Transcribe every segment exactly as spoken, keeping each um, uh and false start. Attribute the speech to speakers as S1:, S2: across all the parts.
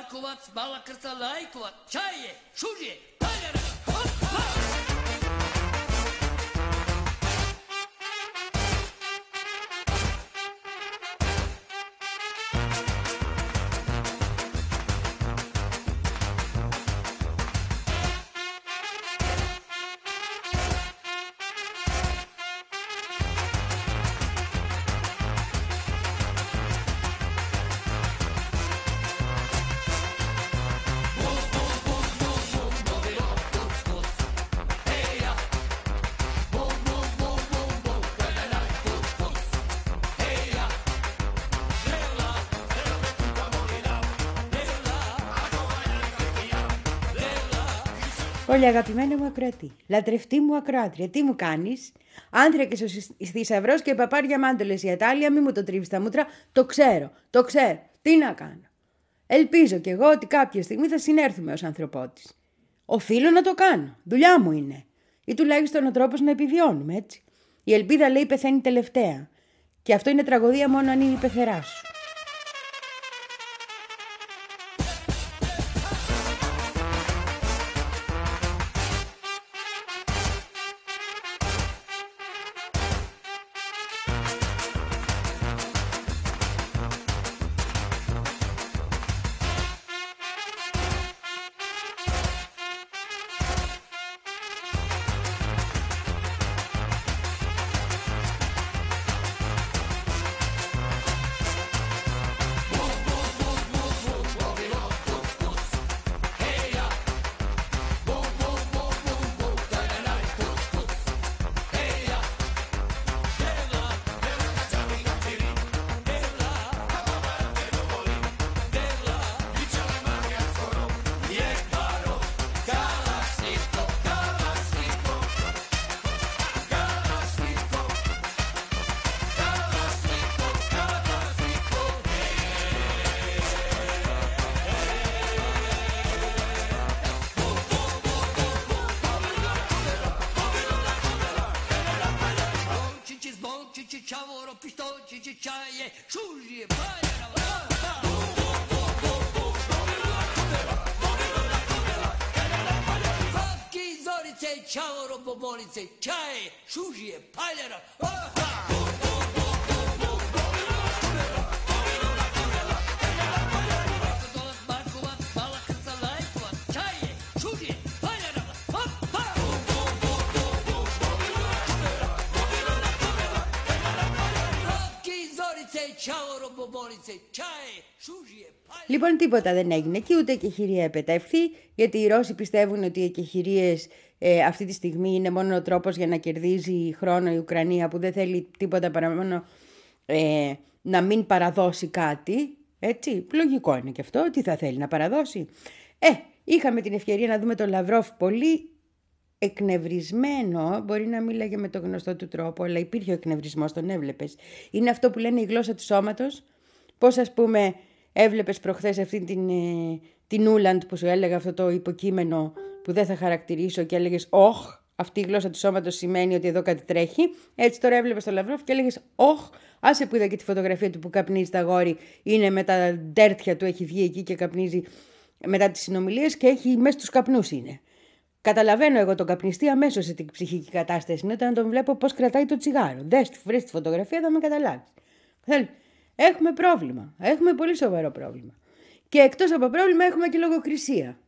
S1: Markovac, Balakrta, Lajkovac, Čaje, Šužje, Paljara, hoppa!
S2: Όλοι αγαπημένα μου ακροατή, λατρευτή μου ακροάτρια, τι μου κάνεις? Άνθρακες ο θησαυρός και παπάρια μάντολες η ατάλεια, μη μου το τρίβεις τα μούτρα, το ξέρω, το ξέρω, τι να κάνω. Ελπίζω κι εγώ ότι κάποια στιγμή θα συνέρθουμε ως ανθρωπότης. Οφείλω να το κάνω, δουλειά μου είναι. Ή τουλάχιστον ο τρόπος να επιβιώνουμε, έτσι. Η ελπίδα λέει πεθαίνει τελευταία. Και αυτό είναι τραγωδία μόνο αν είναι η πεθερά σου. Λοιπόν, τίποτα δεν έγινε και ούτε η εκεχηρία επετεύχθη, γιατί οι Ρώσοι πιστεύουν ότι οι εκεχηρίες ε, αυτή τη στιγμή είναι μόνο ο τρόπος για να κερδίζει χρόνο η Ουκρανία, που δεν θέλει τίποτα παρά μόνο ε, να μην παραδώσει κάτι. Έτσι, λογικό είναι και αυτό, τι θα θέλει να παραδώσει. Ε, είχαμε την ευκαιρία να δούμε τον Λαυρόφ πολύ εκνευρισμένο, μπορεί να μίλαγε με τον γνωστό του τρόπο, αλλά υπήρχε ο εκνευρισμός, τον έβλεπες. Είναι αυτό που λένε η γλώσσα του σώματος. Πώς, ας πούμε, έβλεπες προχθές αυτή την, ε, την Ούλαντ που σου έλεγα αυτό το υποκείμενο που δεν θα χαρακτηρίσω και έλεγες «Όχ, αυτή η γλώσσα του σώματος σημαίνει ότι εδώ κάτι τρέχει». Έτσι τώρα έβλεπες τον Λαυρόφ και έλεγες «Όχ, άσε που είδα και τη φωτογραφία του που καπνίζει τα γόρι, είναι με τα ντέρτια του, έχει βγει εκεί και καπνίζει μετά τις συνομιλίες και έχει μέσα στους καπνούς είναι». Καταλαβαίνω εγώ τον καπνιστή αμέσως σε την ψυχική κατάσταση είναι όταν τον βλέπω πώς κρατάει το τσιγάρο. Δες τη, βρες τη φωτογραφία, θα με καταλάβεις. Έχουμε πρόβλημα. Έχουμε πολύ σοβαρό πρόβλημα. Και εκτός από πρόβλημα έχουμε και λογοκρισία.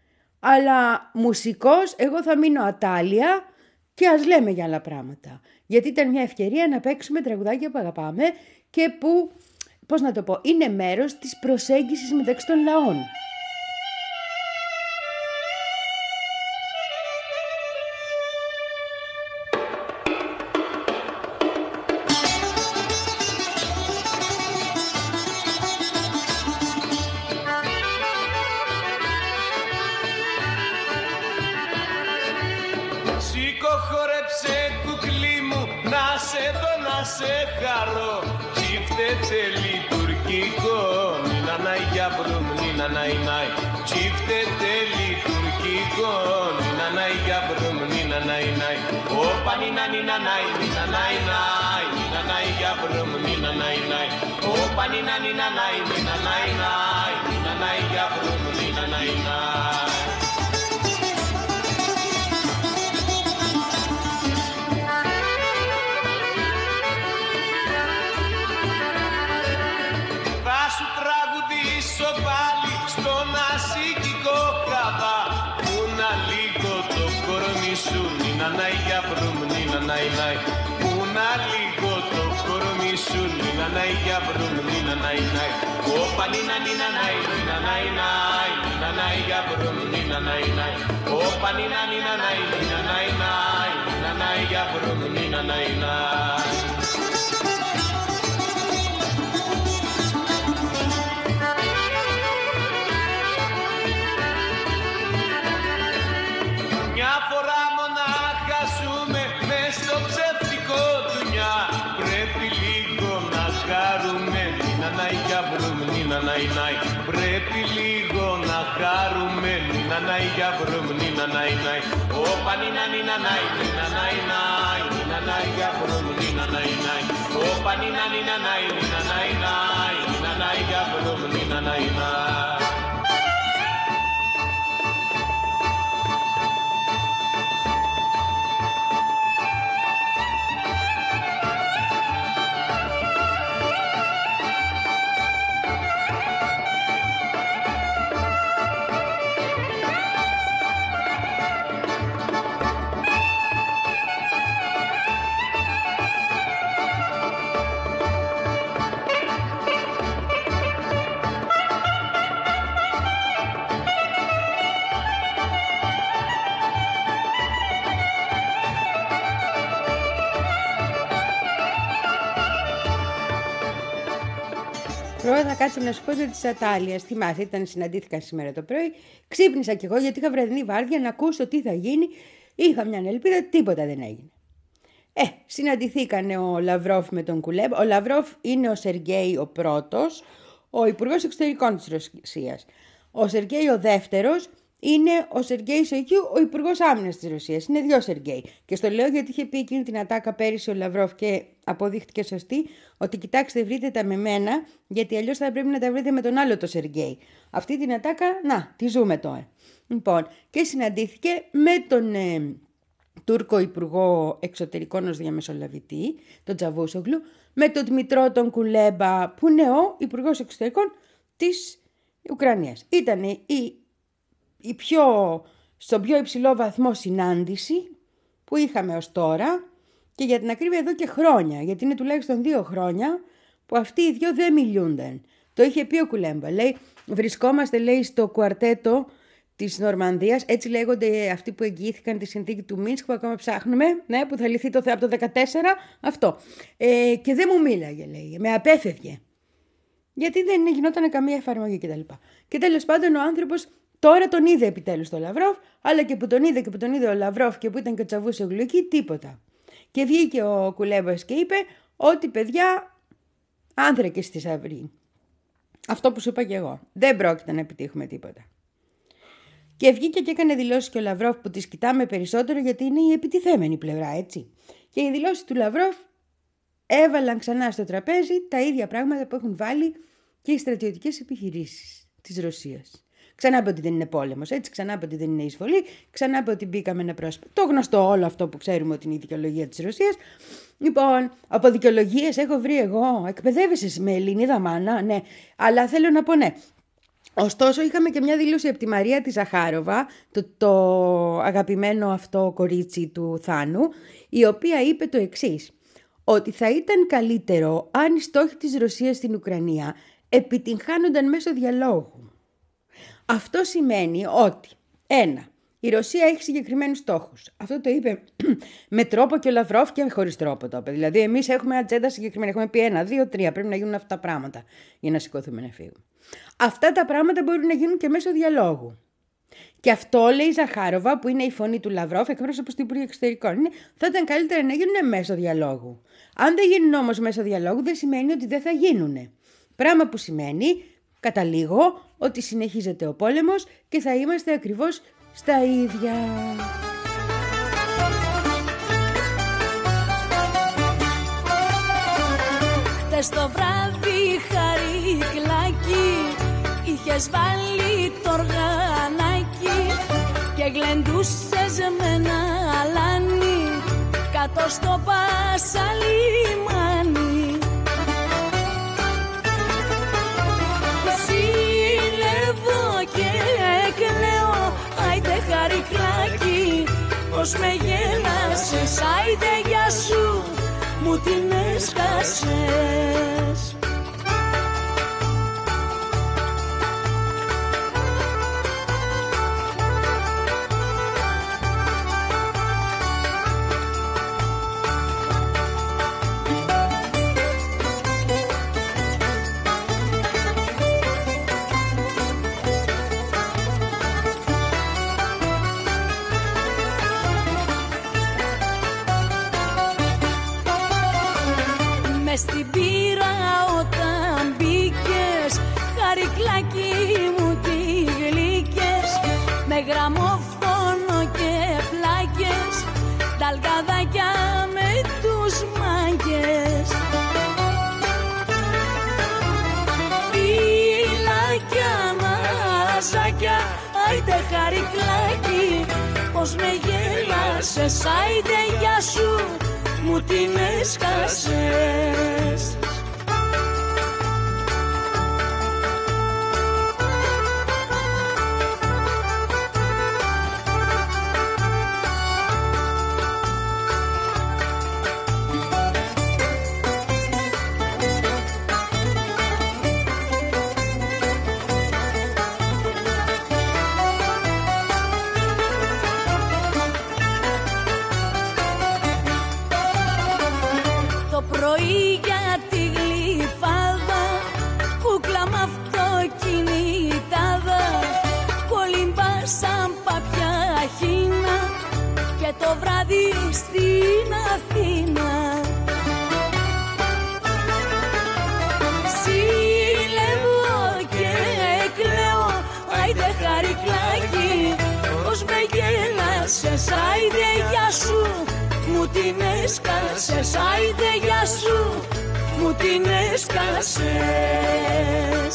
S2: Αλλά μουσικός, εγώ θα μείνω ατάλεια και ας λέμε για άλλα πράγματα. Γιατί ήταν μια ευκαιρία να παίξουμε τραγουδάκια που αγαπάμε και που, πώς να το πω, είναι μέρος της προσέγγισης μεταξύ των λαών.
S3: Nina nai nina nai nina nai nai nina nai ya brum νανάι για βρούμ, νίνα νάι νάι. Πούνα λίγο το κορμί σου, νίνα νάι για βρούμ, νίνα νάι νάι. Όπα νίνα νίνα νάι, νίνα νάι νάι, νίνα νάι για βρούμ, νίνα νάι νάι. Όπα νίνα νίνα νάι, νίνα νάι νάι, νίνα νάι για βρούμ, νίνα νάι νάι. Μια φορά μονάχα ζούμε μες στο ψεύτικο δουνιά. Πρέπει λίγο να χαρούμε, νίνα νάι για βρούμ, νίνα νάι νάι. Πρέπει λίγο να χαρούμε, νίνα νάι για βρούμ, νίνα νάι νάι. Όπα νίνα νίνα νάι, νίνα νάι νάι, νίνα νάι για βρούμ, νίνα νάι νάι. Όπα νίνα νίνα νάι, νίνα νάι νάι, νίνα νάι για βρούμ, νίνα νάι νάι.
S2: Πρώτα θα κάτσω να σου πω τη Ατάλεια. Θυμάσαι, ήταν, συναντήθηκαν σήμερα το πρωί. Ξύπνησα κι εγώ γιατί είχα βραδινή βάρδια να ακούσω τι θα γίνει. Είχα μια ελπίδα, τίποτα δεν έγινε. Ε, συναντηθήκανε ο Λαυρόφ με τον Κουλέμπα. Ο Λαυρόφ είναι ο Σεργέη ο πρώτος, ο Υπουργός Εξωτερικών της Ρωσίας. Ο Σεργέη ο δεύτερος είναι ο Σεργέη Σοϊκιού, ο Υπουργός Άμυνας της Ρωσίας. Είναι δύο Σεργέη. Και στο λέω γιατί είχε πει εκείνη την ατάκα πέρυσι ο Λαυρόφ και αποδείχτηκε σωστή, ότι κοιτάξτε, βρείτε τα με μένα, γιατί αλλιώς θα πρέπει να τα βρείτε με τον άλλο το Σεργέη. Αυτή την ατάκα, να, τη ζούμε τώρα. Λοιπόν, και συναντήθηκε με τον ε, Τούρκο Υπουργό Εξωτερικών ως διαμεσολαβητή, τον Τσαβούσογλου, με τον Δημητρό τον Κουλέμπα, που είναι ο Υπουργός Εξωτερικών της Ουκρανίας. Ήταν η η πιο, στον πιο υψηλό βαθμό συνάντηση που είχαμε ως τώρα και για την ακρίβεια εδώ και χρόνια, γιατί είναι τουλάχιστον δύο χρόνια που αυτοί οι δυο δεν μιλούνταν. Το είχε πει ο Κουλέμπα, λέει, βρισκόμαστε, λέει, στο κουαρτέτο της Νορμανδίας, έτσι λέγονται αυτοί που εγγυήθηκαν τη συνθήκη του Μίνσκ που ακόμα ψάχνουμε, ναι, που θα λυθεί το, από το δεκατέσσερα, αυτό. Ε, και δεν μου μίλαγε, λέει, με απέφευγε. Γιατί δεν γινόταν καμία εφαρμογή κτλ. Και τέλος πάντων ο άνθρωπος τώρα τον είδε επιτέλους το Λαυρόφ, αλλά και που τον είδε και που τον είδε ο Λαυρόφ και που ήταν και ο Τσαβούσογλου εκεί, τίποτα. Και βγήκε ο Κουλέμπας και είπε ότι παιδιά, άνθρακες στη Σαυρή. Αυτό που σου είπα και εγώ. Δεν πρόκειται να επιτύχουμε τίποτα. Και βγήκε και έκανε δηλώσεις και ο Λαυρόφ που τις κοιτάμε περισσότερο γιατί είναι η επιτιθέμενη πλευρά, έτσι. Και οι δηλώσεις του Λαυρόφ έβαλαν ξανά στο τραπέζι τα ίδια πράγματα που έχουν βάλει και οι στρατιωτικές επιχειρήσεις της Ρωσίας. Ξανά είπε ότι δεν είναι πόλεμος, έτσι, ξανά είπε ότι δεν είναι εισβολή, ξανά είπε ότι μπήκαμε να πρόσωπο. Το γνωστό όλο αυτό που ξέρουμε ότι είναι η δικαιολογία της Ρωσίας. Λοιπόν, από δικαιολογίες έχω βρει εγώ, εκπαιδεύεσαι με Ελληνίδα μάνα, ναι, αλλά θέλω να πω ναι. Ωστόσο, είχαμε και μια δήλωση από τη Μαρία τη Ζαχάροβα, το, το αγαπημένο αυτό κορίτσι του Θάνου, η οποία είπε το εξής, ότι θα ήταν καλύτερο αν οι στόχοι της Ρωσίας στην Ουκρανία επιτυγχάνονταν μέσω διαλόγου. Αυτό σημαίνει ότι, ένα, η Ρωσία έχει συγκεκριμένους στόχους. Αυτό το είπε με τρόπο και ο Λαυρόφ και χωρίς τρόπο το είπε. Δηλαδή, εμείς έχουμε ατζέντα συγκεκριμένη. Έχουμε πει ένα, δύο, τρία. Πρέπει να γίνουν αυτά τα πράγματα για να σηκωθούμε να φύγουμε. Αυτά τα πράγματα μπορούν να γίνουν και μέσω διαλόγου. Και αυτό λέει η Ζαχάροβα, που είναι η φωνή του Λαυρόφ, εκπρόσωπος του Υπουργείου Εξωτερικών. Είναι, θα ήταν καλύτερα να γίνουν μέσω διαλόγου. Αν δεν γίνουν όμως μέσω διαλόγου, δεν σημαίνει ότι δεν θα γίνουν. Πράγμα που σημαίνει, καταλήγω, ότι συνεχίζεται ο πόλεμος και θα είμαστε ακριβώς στα ίδια.
S4: Χτες το βράδυ Χαρικλάκι είχες βάλει το οργανάκι και γλεντούσες με ένα αλάνι κάτω στο Πασαλιμάνι. Ζηλεύω και κλαίω, άιντε Χαρικλάκι, πως με γέλα έσκασες, άιντε γεια σου, μου την έσκασες. Μες στην πύρα όταν μπήκες, χαρικλάκι μου τι γλύκες, με γραμμόφωνο και πλάκες, ταλκαδάκια με τους μάγκες. Φυλάκια, μαζάκια, άιντε χαρικλάκι, πως με γέλασες, άιντε γεια σου, μου την έσκασες. Πρωί για τη γλυφάδα, κούκλα μ' αυτοκινητάδα, κολυμπά σαν παπιά χίνα, και το βράδυ στην Αθήνα. Συλλεύω και κλαίω, άιντε χαρικλάκι, πως με γέλασες, άιντε γεια σου, μου την έσκασες, άιντε γεια σου, μου την έσκασες.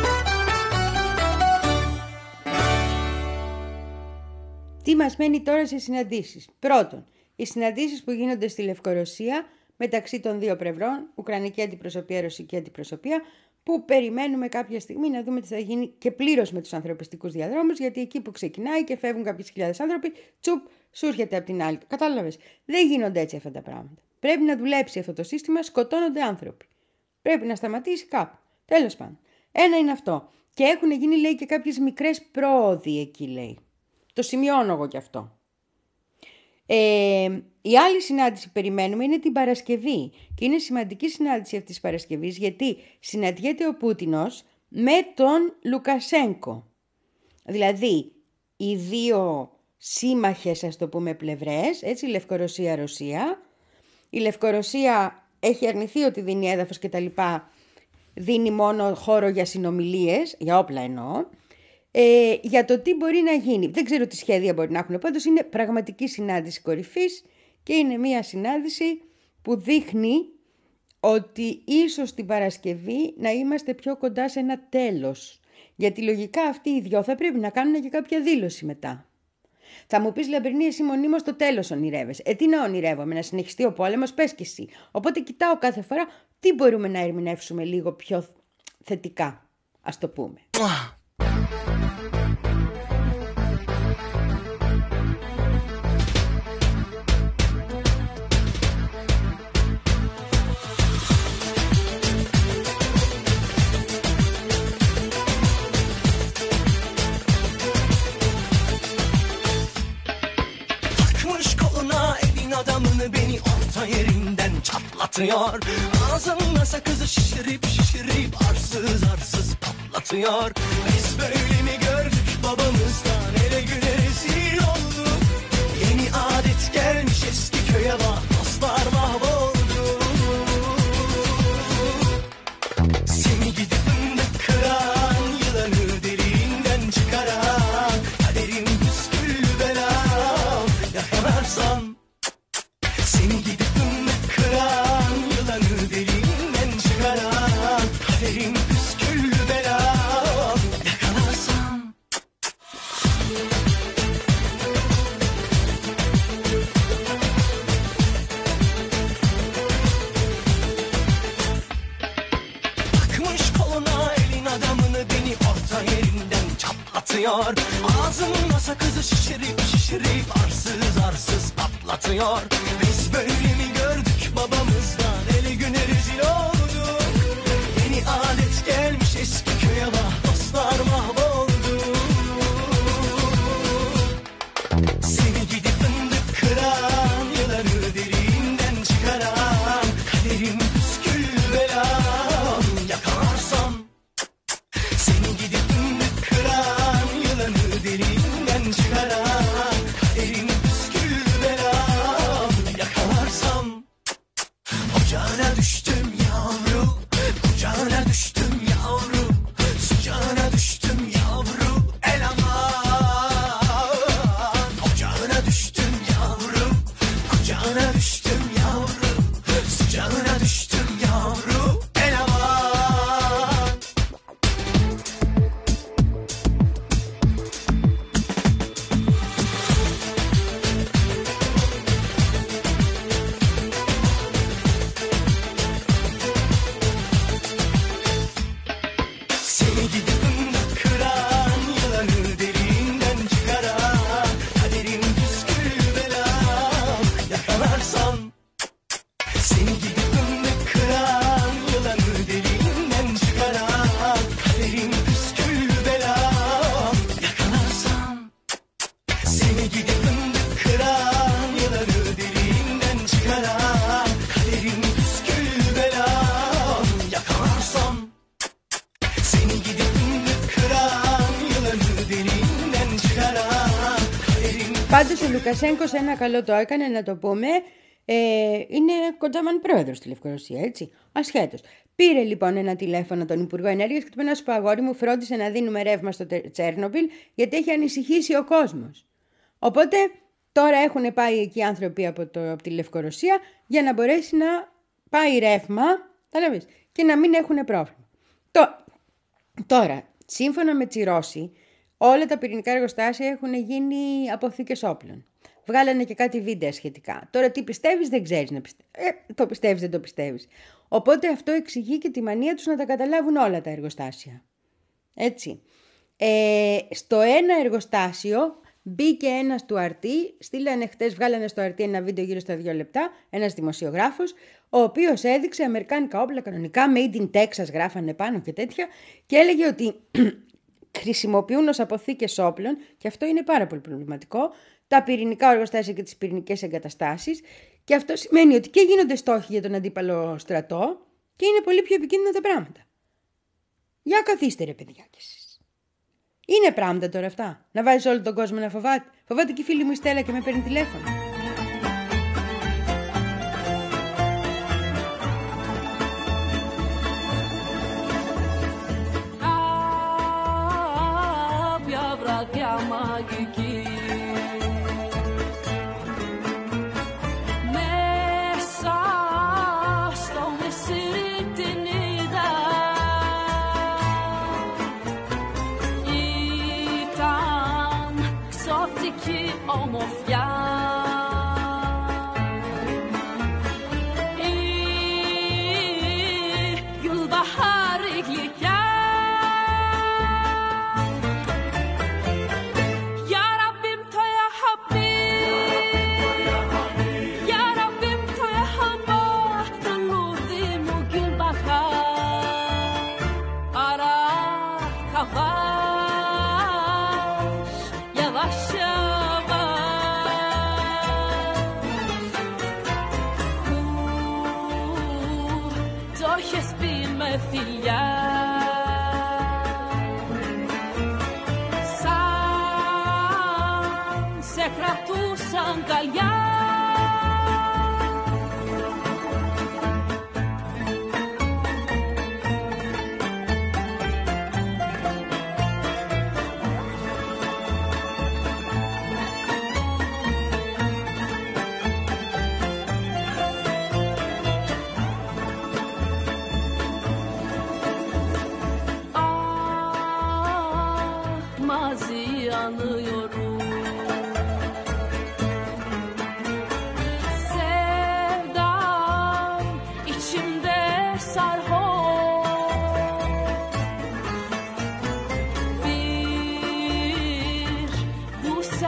S2: Τι μας μένει τώρα σε συναντήσεις? Πρώτον, οι συναντήσεις που γίνονται στη Λευκορωσία μεταξύ των δύο πλευρών, Ουκρανική αντιπροσωπεία, Ρωσική αντιπροσωπεία, που περιμένουμε κάποια στιγμή να δούμε τι θα γίνει και πλήρως με τους ανθρωπιστικούς διαδρόμους, γιατί εκεί που ξεκινάει και φεύγουν κάποιες χιλιάδες άνθρωποι, τσουπ, σου έρχεται από την άλλη. Κατάλαβες? Δεν γίνονται έτσι αυτά τα πράγματα. Πρέπει να δουλέψει αυτό το σύστημα, σκοτώνονται άνθρωποι. Πρέπει να σταματήσει κάπου. Τέλος πάντων. Ένα είναι αυτό. Και έχουν γίνει, λέει, και κάποιες μικρές πρόοδοι εκεί, λέει. Το σημειώνω εγώ κι αυτό. Ε, η άλλη συνάντηση που περιμένουμε είναι την Παρασκευή. Και είναι σημαντική συνάντηση αυτής της Παρασκευής, γιατί συναντιέται ο Πούτινος με τον Λουκασένκο. Δηλαδή, οι δύο σύμμαχες, ας το πούμε, πλευρές, έτσι, Λευκορωσία-Ρωσία. Η Λευκορωσία έχει αρνηθεί ότι δίνει έδαφος και τα λοιπά, δίνει μόνο χώρο για συνομιλίες, για όπλα εννοώ, ε, για το τι μπορεί να γίνει. Δεν ξέρω τι σχέδια μπορεί να έχουν, πάντως είναι πραγματική συνάντηση κορυφής και είναι μια συνάντηση που δείχνει ότι ίσως την Παρασκευή να είμαστε πιο κοντά σε ένα τέλος. Γιατί λογικά αυτοί οι δυο θα πρέπει να κάνουν και κάποια δήλωση μετά. Θα μου πεις, Λαμπρινή, εσύ μονίμως το τέλος ονειρεύεσαι. Ε, τι να ονειρεύομαι, να συνεχιστεί ο πόλεμος, πες και εσύ. Οπότε κοιτάω κάθε φορά τι μπορούμε να ερμηνεύσουμε λίγο πιο θετικά, ας το πούμε.
S5: Adamını beni orta yerinden çatlatıyor. Ağzımda sakızı şişirip şişirip arsız arsız patlatıyor. Biz böyle mi gördük babamızdan, ele güne rezil olduk. Yeni adet gelmiş eski köye bak, dostlar mahvoldu. Seni gidip fındık kıran, yılanı deliğinden çıkaran, kaderim püsküllü belam, yakalarsan. Seni gidip fındık kıran, yılanı deliğinden çıkaran, kaderim püsküllü belam, yakalarsam. Takmış koluna elin adamını, beni orta yerinden çatlatıyor. patlatıyor. Ağzında sakızı şişirip şişirip arsız arsız patlatıyor. Biz böyle mi gördük babamızdan, eli güne rezil olduk. Yeni adet gelmiş eski köye, bak dostlar mahvoldu. Seni gidip fındık kıran, yılanı derinden çıkaran, kaderim püskül belam yakalarsam. Seni gidip fındık kıran, yılanı derinden çıkaran, kaderim püskül belam yakalarsam. Ocağına düştüm yavru, kucağına düştüm yavru, sıcağına düştüm yavru, el aman. Ocağına düştüm yavru, kucağına düştüm yavru, sıcağına düştüm yavru, el aman. Seni gidip fındık kıran, yılanı derinden çıkaran, kaderim püskül belam yakalarsam. Seni gidip fındık kıran, yılanı derinden çıkaran, kaderim püskül belam yakalarsam. Seni gidip fındık kıran, yılanı derinden çıkaran, kaderim püskül belam yakalarsam. Seni gidip fındık kıran, yılanı derinden çıkaran, kaderim.
S2: Πάντως ο Λουκασένκος ένα καλό το έκανε, να το πούμε. Ε, είναι κοντάμαν πρόεδρος στη Λευκορωσία, έτσι. Ασχέτως. Πήρε λοιπόν ένα τηλέφωνο τον Υπουργό Ενέργειας και του είπε να σου πω, αγόρι μου, φρόντισε να δίνουμε ρεύμα στο Τσέρνομπιλ, γιατί έχει ανησυχήσει ο κόσμος. Οπότε τώρα έχουν πάει εκεί άνθρωποι από, το, από τη Λευκορωσία για να μπορέσει να πάει ρεύμα, τα λέμε, και να μην έχουν πρόβλημα. Το, τώρα, σύμφωνα με Τσιρόση, όλα τα πυρηνικά εργοστάσια έχουν γίνει αποθήκες όπλων. Βγάλανε και κάτι βίντεο σχετικά. Τώρα τι πιστεύεις, δεν ξέρεις να πιστεύεις. Ε, το πιστεύεις, δεν το πιστεύεις. Οπότε αυτό εξηγεί και τη μανία τους να τα καταλάβουν όλα τα εργοστάσια. Έτσι. Ε, στο ένα εργοστάσιο μπήκε ένας του αρ τι, στείλανε χτες, βγάλανε στο αρ τι ένα βίντεο γύρω στα δύο λεπτά, ένας δημοσιογράφος, ο οποίος έδειξε αμερικάνικα όπλα κανονικά, made in Texas γράφανε πάνω και τέτοια, και έλεγε ότι χρησιμοποιούν ως αποθήκες όπλων, και αυτό είναι πάρα πολύ προβληματικό, τα πυρηνικά εργοστάσια και τις πυρηνικές εγκαταστάσεις, και αυτό σημαίνει ότι και γίνονται στόχοι για τον αντίπαλο στρατό και είναι πολύ πιο επικίνδυνα τα πράγματα. Για καθίστε ρε παιδιά κι εσείς. Είναι πράγματα τώρα αυτά. Να βάζεις όλο τον κόσμο να φοβάται. Φοβάται και η φίλη μου η Στέλλα και με παίρνει τηλέφωνο.
S4: Άπια βραδιά μαγική, μέσα στο μεσήρι την είδα. Ήταν ξωτική ομορφιά. Η Γουλμπαχάρη γλυκιά. Ya Rabbim toya habbi, Ya Rabbim toya hamba, tanudi mu Gulbahar. Ara yavaş, yavaş yavaş. Το έχεις πει με φιλιά. Σαν σε κρατούσα αγκαλιά. Μαζί ανıyorum. Sevdam içimde sarhoş. Bir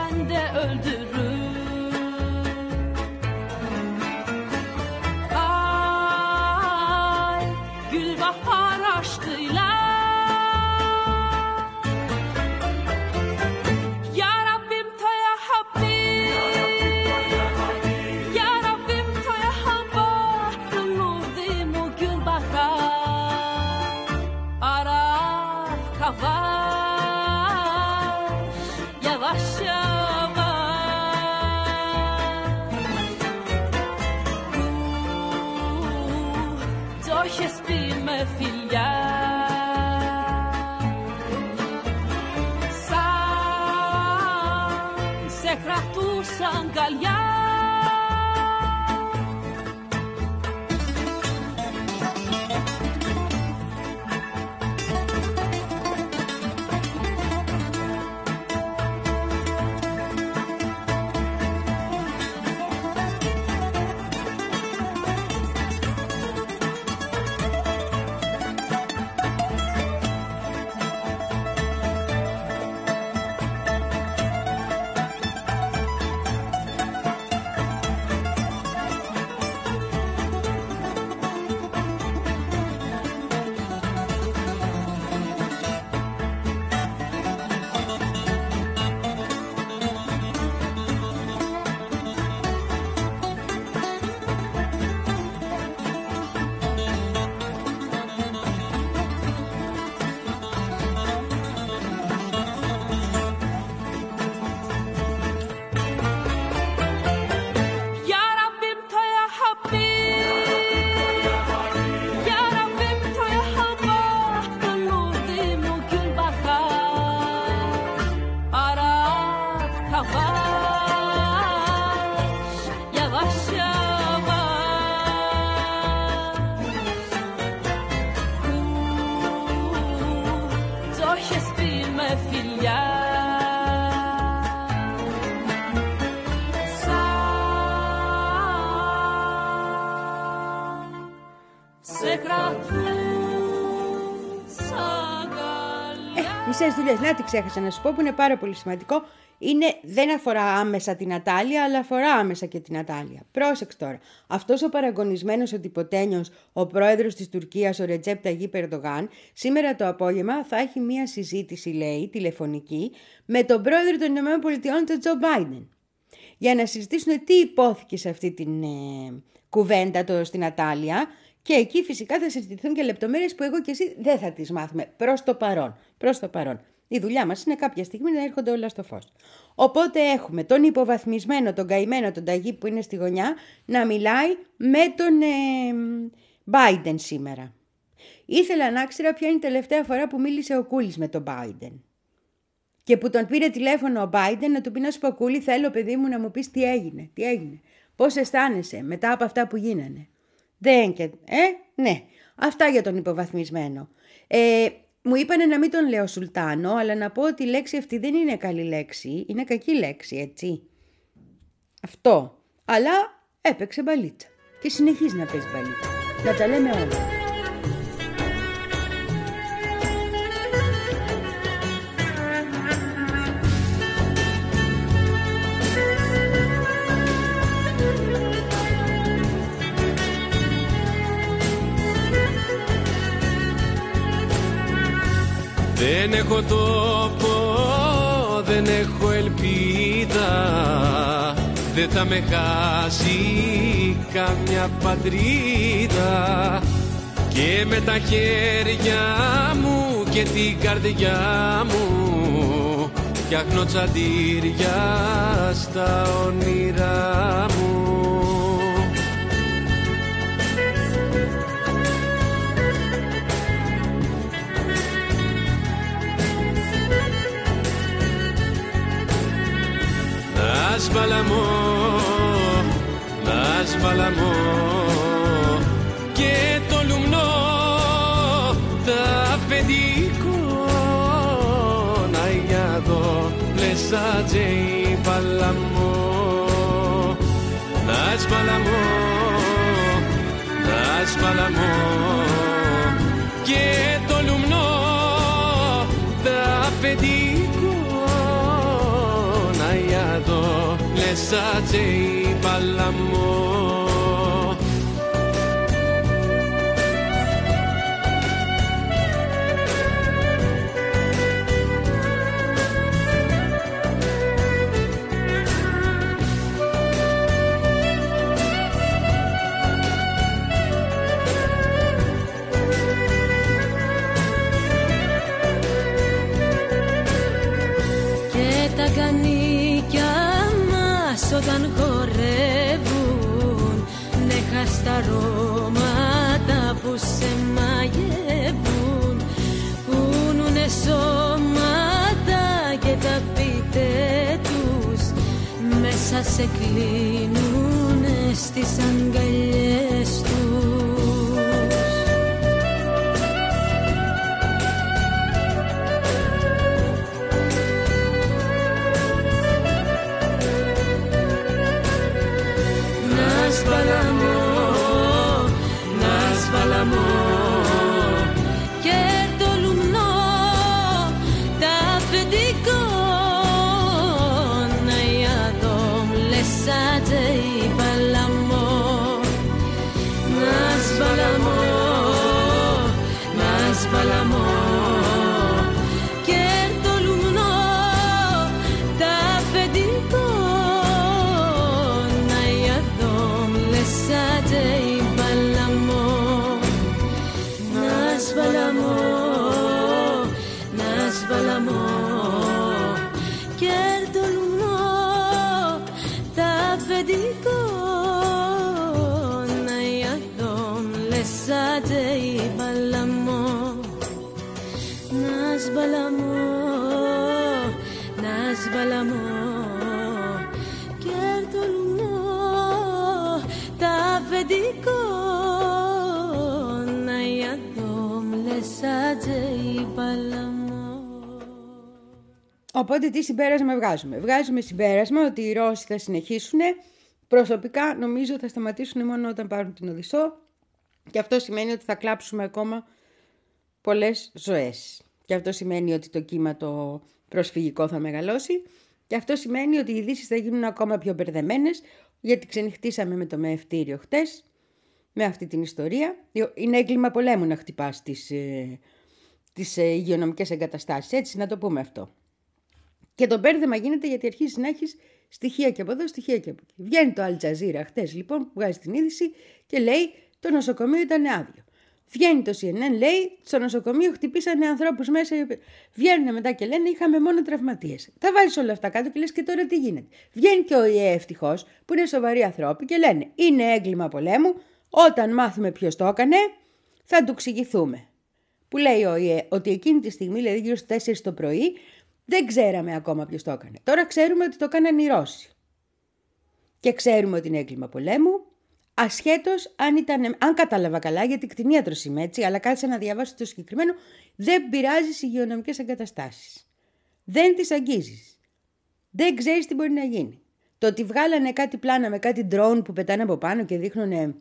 S4: sende öldürür. Ay gülbahar aşkıyla Ya Rabbim toya Habib, Ya Rabbim toya Habib, nurdim o gülbahar ara kavaş yavaş yavaş Doch es bin me filha Σαν σε κρατούσαν αγκαλιά Ya Rabbim toya Habib, Ya Rabbim toya Habib, nurdim o gülbahar ara kavaş yavaş yavaş Doch es bin me filha Σε κρατούσα αγκαλιά.
S2: Μισές δουλειές, να τι ξέχασα να σου πω που είναι πάρα πολύ σημαντικό. Είναι, δεν αφορά άμεσα την Ατάλια, αλλά αφορά άμεσα και την Ατάλια. Πρόσεξε τώρα. Αυτός ο παραγωνισμένος ο τυποτένιος, ο πρόεδρος της Τουρκίας, ο Ρετζέπ Ταγίπ Ερντογάν, σήμερα το απόγευμα θα έχει μία συζήτηση, λέει, τηλεφωνική, με τον πρόεδρο των ΗΠΑ, τον Τζο Μπάιντεν. Για να συζητήσουν τι υπόθηκε σε αυτή την ε, κουβέντα το, στην Ατάλια. Και εκεί φυσικά θα συζητηθούν και λεπτομέρειες που εγώ και εσύ δεν θα τις μάθουμε προς το παρόν. Προς το παρόν. Η δουλειά μας είναι κάποια στιγμή να έρχονται όλα στο φως. Οπότε έχουμε τον υποβαθμισμένο, τον καημένο, τον Ταγίπ που είναι στη γωνιά, να μιλάει με τον Μπάιντεν ε, σήμερα. Ήθελα να ξέρω ποια είναι η τελευταία φορά που μίλησε ο Κούλης με τον Μπάιντεν. Και που τον πήρε τηλέφωνο ο Μπάιντεν να του πει να σου πω Κούλη, θέλω παιδί μου να μου πεις τι έγινε, τι έγινε. Πώς αισθάνεσαι μετά από αυτά που γίνανε. Δεν και, ε, ναι, αυτά για τον υποβαθμισμένο. Ε, μου είπανε να μην τον λέω Σουλτάνο, αλλά να πω ότι η λέξη αυτή δεν είναι καλή λέξη, είναι κακή λέξη, έτσι. Αυτό, αλλά έπαιξε μπαλίτσα και συνεχίζει να παίζει μπαλίτσα. Να τα λέμε όλα.
S6: Δεν έχω τόπο, δεν έχω ελπίδα, δεν θα με χάσει καμιά πατρίδα. Και με τα χέρια μου και την καρδιά μου φτιάχνω τσαντήρια στα όνειρά μου. Να σβαλαμώ, να σβαλαμώ και το λουμνό τα αφεντικό να για δω πλέσα τζέι παλαμό. Να σβαλαμώ, να σβαλαμώ και το λουμνό τα αφεντικό να για Sace Palamo.
S4: Και τα κανίκια όταν χορεύουν, νέχα στα αρώματα που σε μαγεύουν, κουνούνε σώματα και τα πείτε τους μέσα σε κλείνουνε στις αγκαλιές τους.
S2: Οπότε τι συμπέρασμα βγάζουμε? Βγάζουμε συμπέρασμα ότι οι Ρώσοι θα συνεχίσουν. Προσωπικά νομίζω θα σταματήσουν μόνο όταν πάρουν την Οδυσσό. Και αυτό σημαίνει ότι θα κλάψουμε ακόμα πολλές ζωές. Και αυτό σημαίνει ότι το κύμα το προσφυγικό θα μεγαλώσει. Και αυτό σημαίνει ότι οι ειδήσεις θα γίνουν ακόμα πιο μπερδεμένες. Γιατί ξενυχτήσαμε με το μεευτήριο χτες. Με αυτή την ιστορία. Είναι έγκλημα πολέμου να χτυπάς τις, ε, τις ε, υγειονομικές εγκαταστάσεις. Έτσι να το πούμε αυτό. Και το μπέρδεμα γίνεται γιατί αρχίζει να έχει στοιχεία και από εδώ, στοιχεία και από εκεί. Βγαίνει το Al Jazeera χτες λοιπόν που βγάζει την είδηση και λέει το νοσοκομείο ήταν άδειο. Βγαίνει το σι εν εν, λέει στο νοσοκομείο χτυπήσανε ανθρώπους μέσα. Βγαίνουν μετά και λένε είχαμε μόνο τραυματίες. Τα βάζεις όλα αυτά κάτω και λες και τώρα τι γίνεται? Βγαίνει και ο ΙΕ ευτυχώς που είναι σοβαροί ανθρώποι και λένε είναι έγκλημα πολέμου. Όταν μάθουμε ποιος το έκανε θα του εξηγηθούμε. Που λέει ο ΙΕ ότι εκείνη τη στιγμή, δηλαδή γύρω στις τέσσερις το πρωί, δεν ξέραμε ακόμα ποιος το έκανε. Τώρα ξέρουμε ότι το έκαναν οι Ρώσοι. Και ξέρουμε ότι είναι έγκλημα πολέμου, ασχέτως αν, ήταν, αν κατάλαβα καλά, γιατί κτηνίατρος είμαι έτσι, αλλά κάτσε να διαβάσω το συγκεκριμένο, δεν πειράζεις υγειονομικές εγκαταστάσεις. Δεν τις αγγίζεις. Δεν ξέρεις τι μπορεί να γίνει. Το ότι βγάλανε κάτι πλάνα με κάτι drone που πετάνε από πάνω και δείχνουν ε,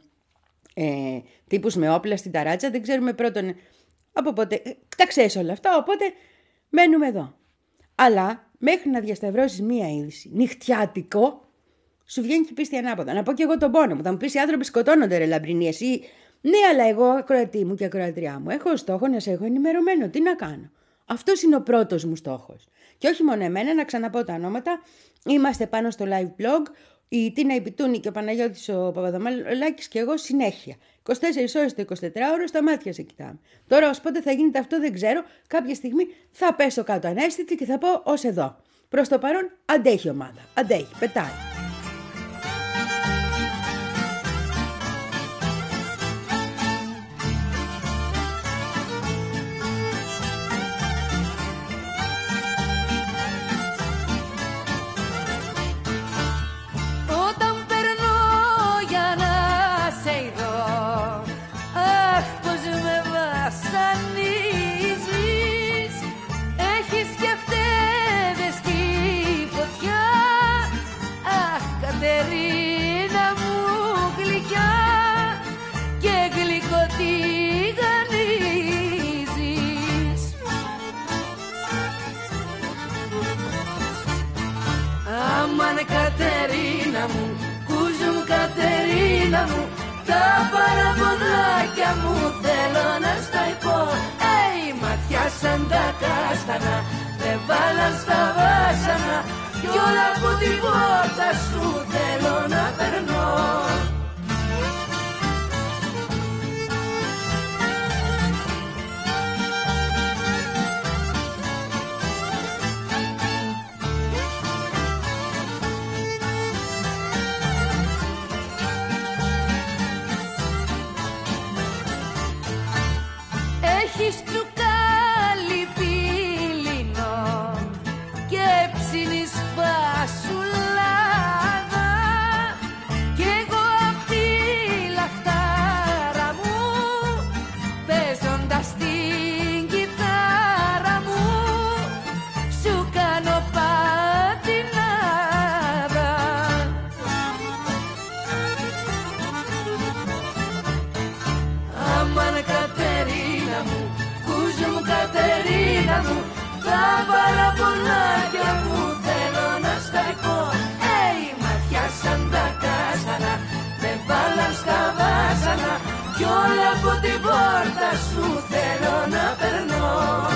S2: τύπους με όπλα στην ταράτσα, δεν ξέρουμε πρώτον από πότε. Ε, τα ξέρεις όλα αυτά, οπότε μένουμε εδώ. Αλλά μέχρι να διασταυρώσεις μία είδηση, νυχτιάτικο, σου βγαίνει και πίστη ανάποδα. Να πω και εγώ τον πόνο μου. Θα μου πεις οι άνθρωποι σκοτώνονται, ρε λαμπρινή, εσύ. Ναι, αλλά εγώ, ακροατή μου και ακροατριά μου, έχω στόχο να σε έχω ενημερωμένο. Τι να κάνω? Αυτός είναι ο πρώτος μου στόχος. Και όχι μόνο εμένα, να ξαναπώ τα ονόματα. Είμαστε πάνω στο live blog. Η Τίνα Ιπιτούνη και ο Παναγιώτης ο Παπαδομαλάκης και εγώ συνέχεια. είκοσι τέσσερις ώρες το εικοσιτετράωρο στα μάτια σε κοιτάμε. Τώρα ως πότε θα γίνεται αυτό δεν ξέρω. Κάποια στιγμή θα πέσω κάτω ανέστητη και θα πω ως εδώ. Προς το παρόν αντέχει η ομάδα. Αντέχει, πετάει.
S4: Έχεις και φταίδες στη φωτιά. Αμάν Κατερίνα μου, κούζου μου Κατερίνα μου, τα παραπονάκια μου θέλω να στα πω. Ει, ματιά σαν τα κάστανα, δεν βάλαν στα βάσανα, κι όλα από την πόρτα σου θέλω να περνώ. Έχεις τσουκάλι πύλινο και ψήνεις φασουλάδα, κι εγώ απ' τη λαχτάρα μου, παίζοντας την κιθάρα μου, σου κάνω πατινάδα. Αμάν Κατερίνα μου, κούζου μου Κατερίνα μου, τα παραπονάκια μου θέλω να στα πω. Ει, ματιά σαν τα κάστανα, με βάλαν στα βάσανα, κι όλα από την πόρτα σου θέλω να περνώ.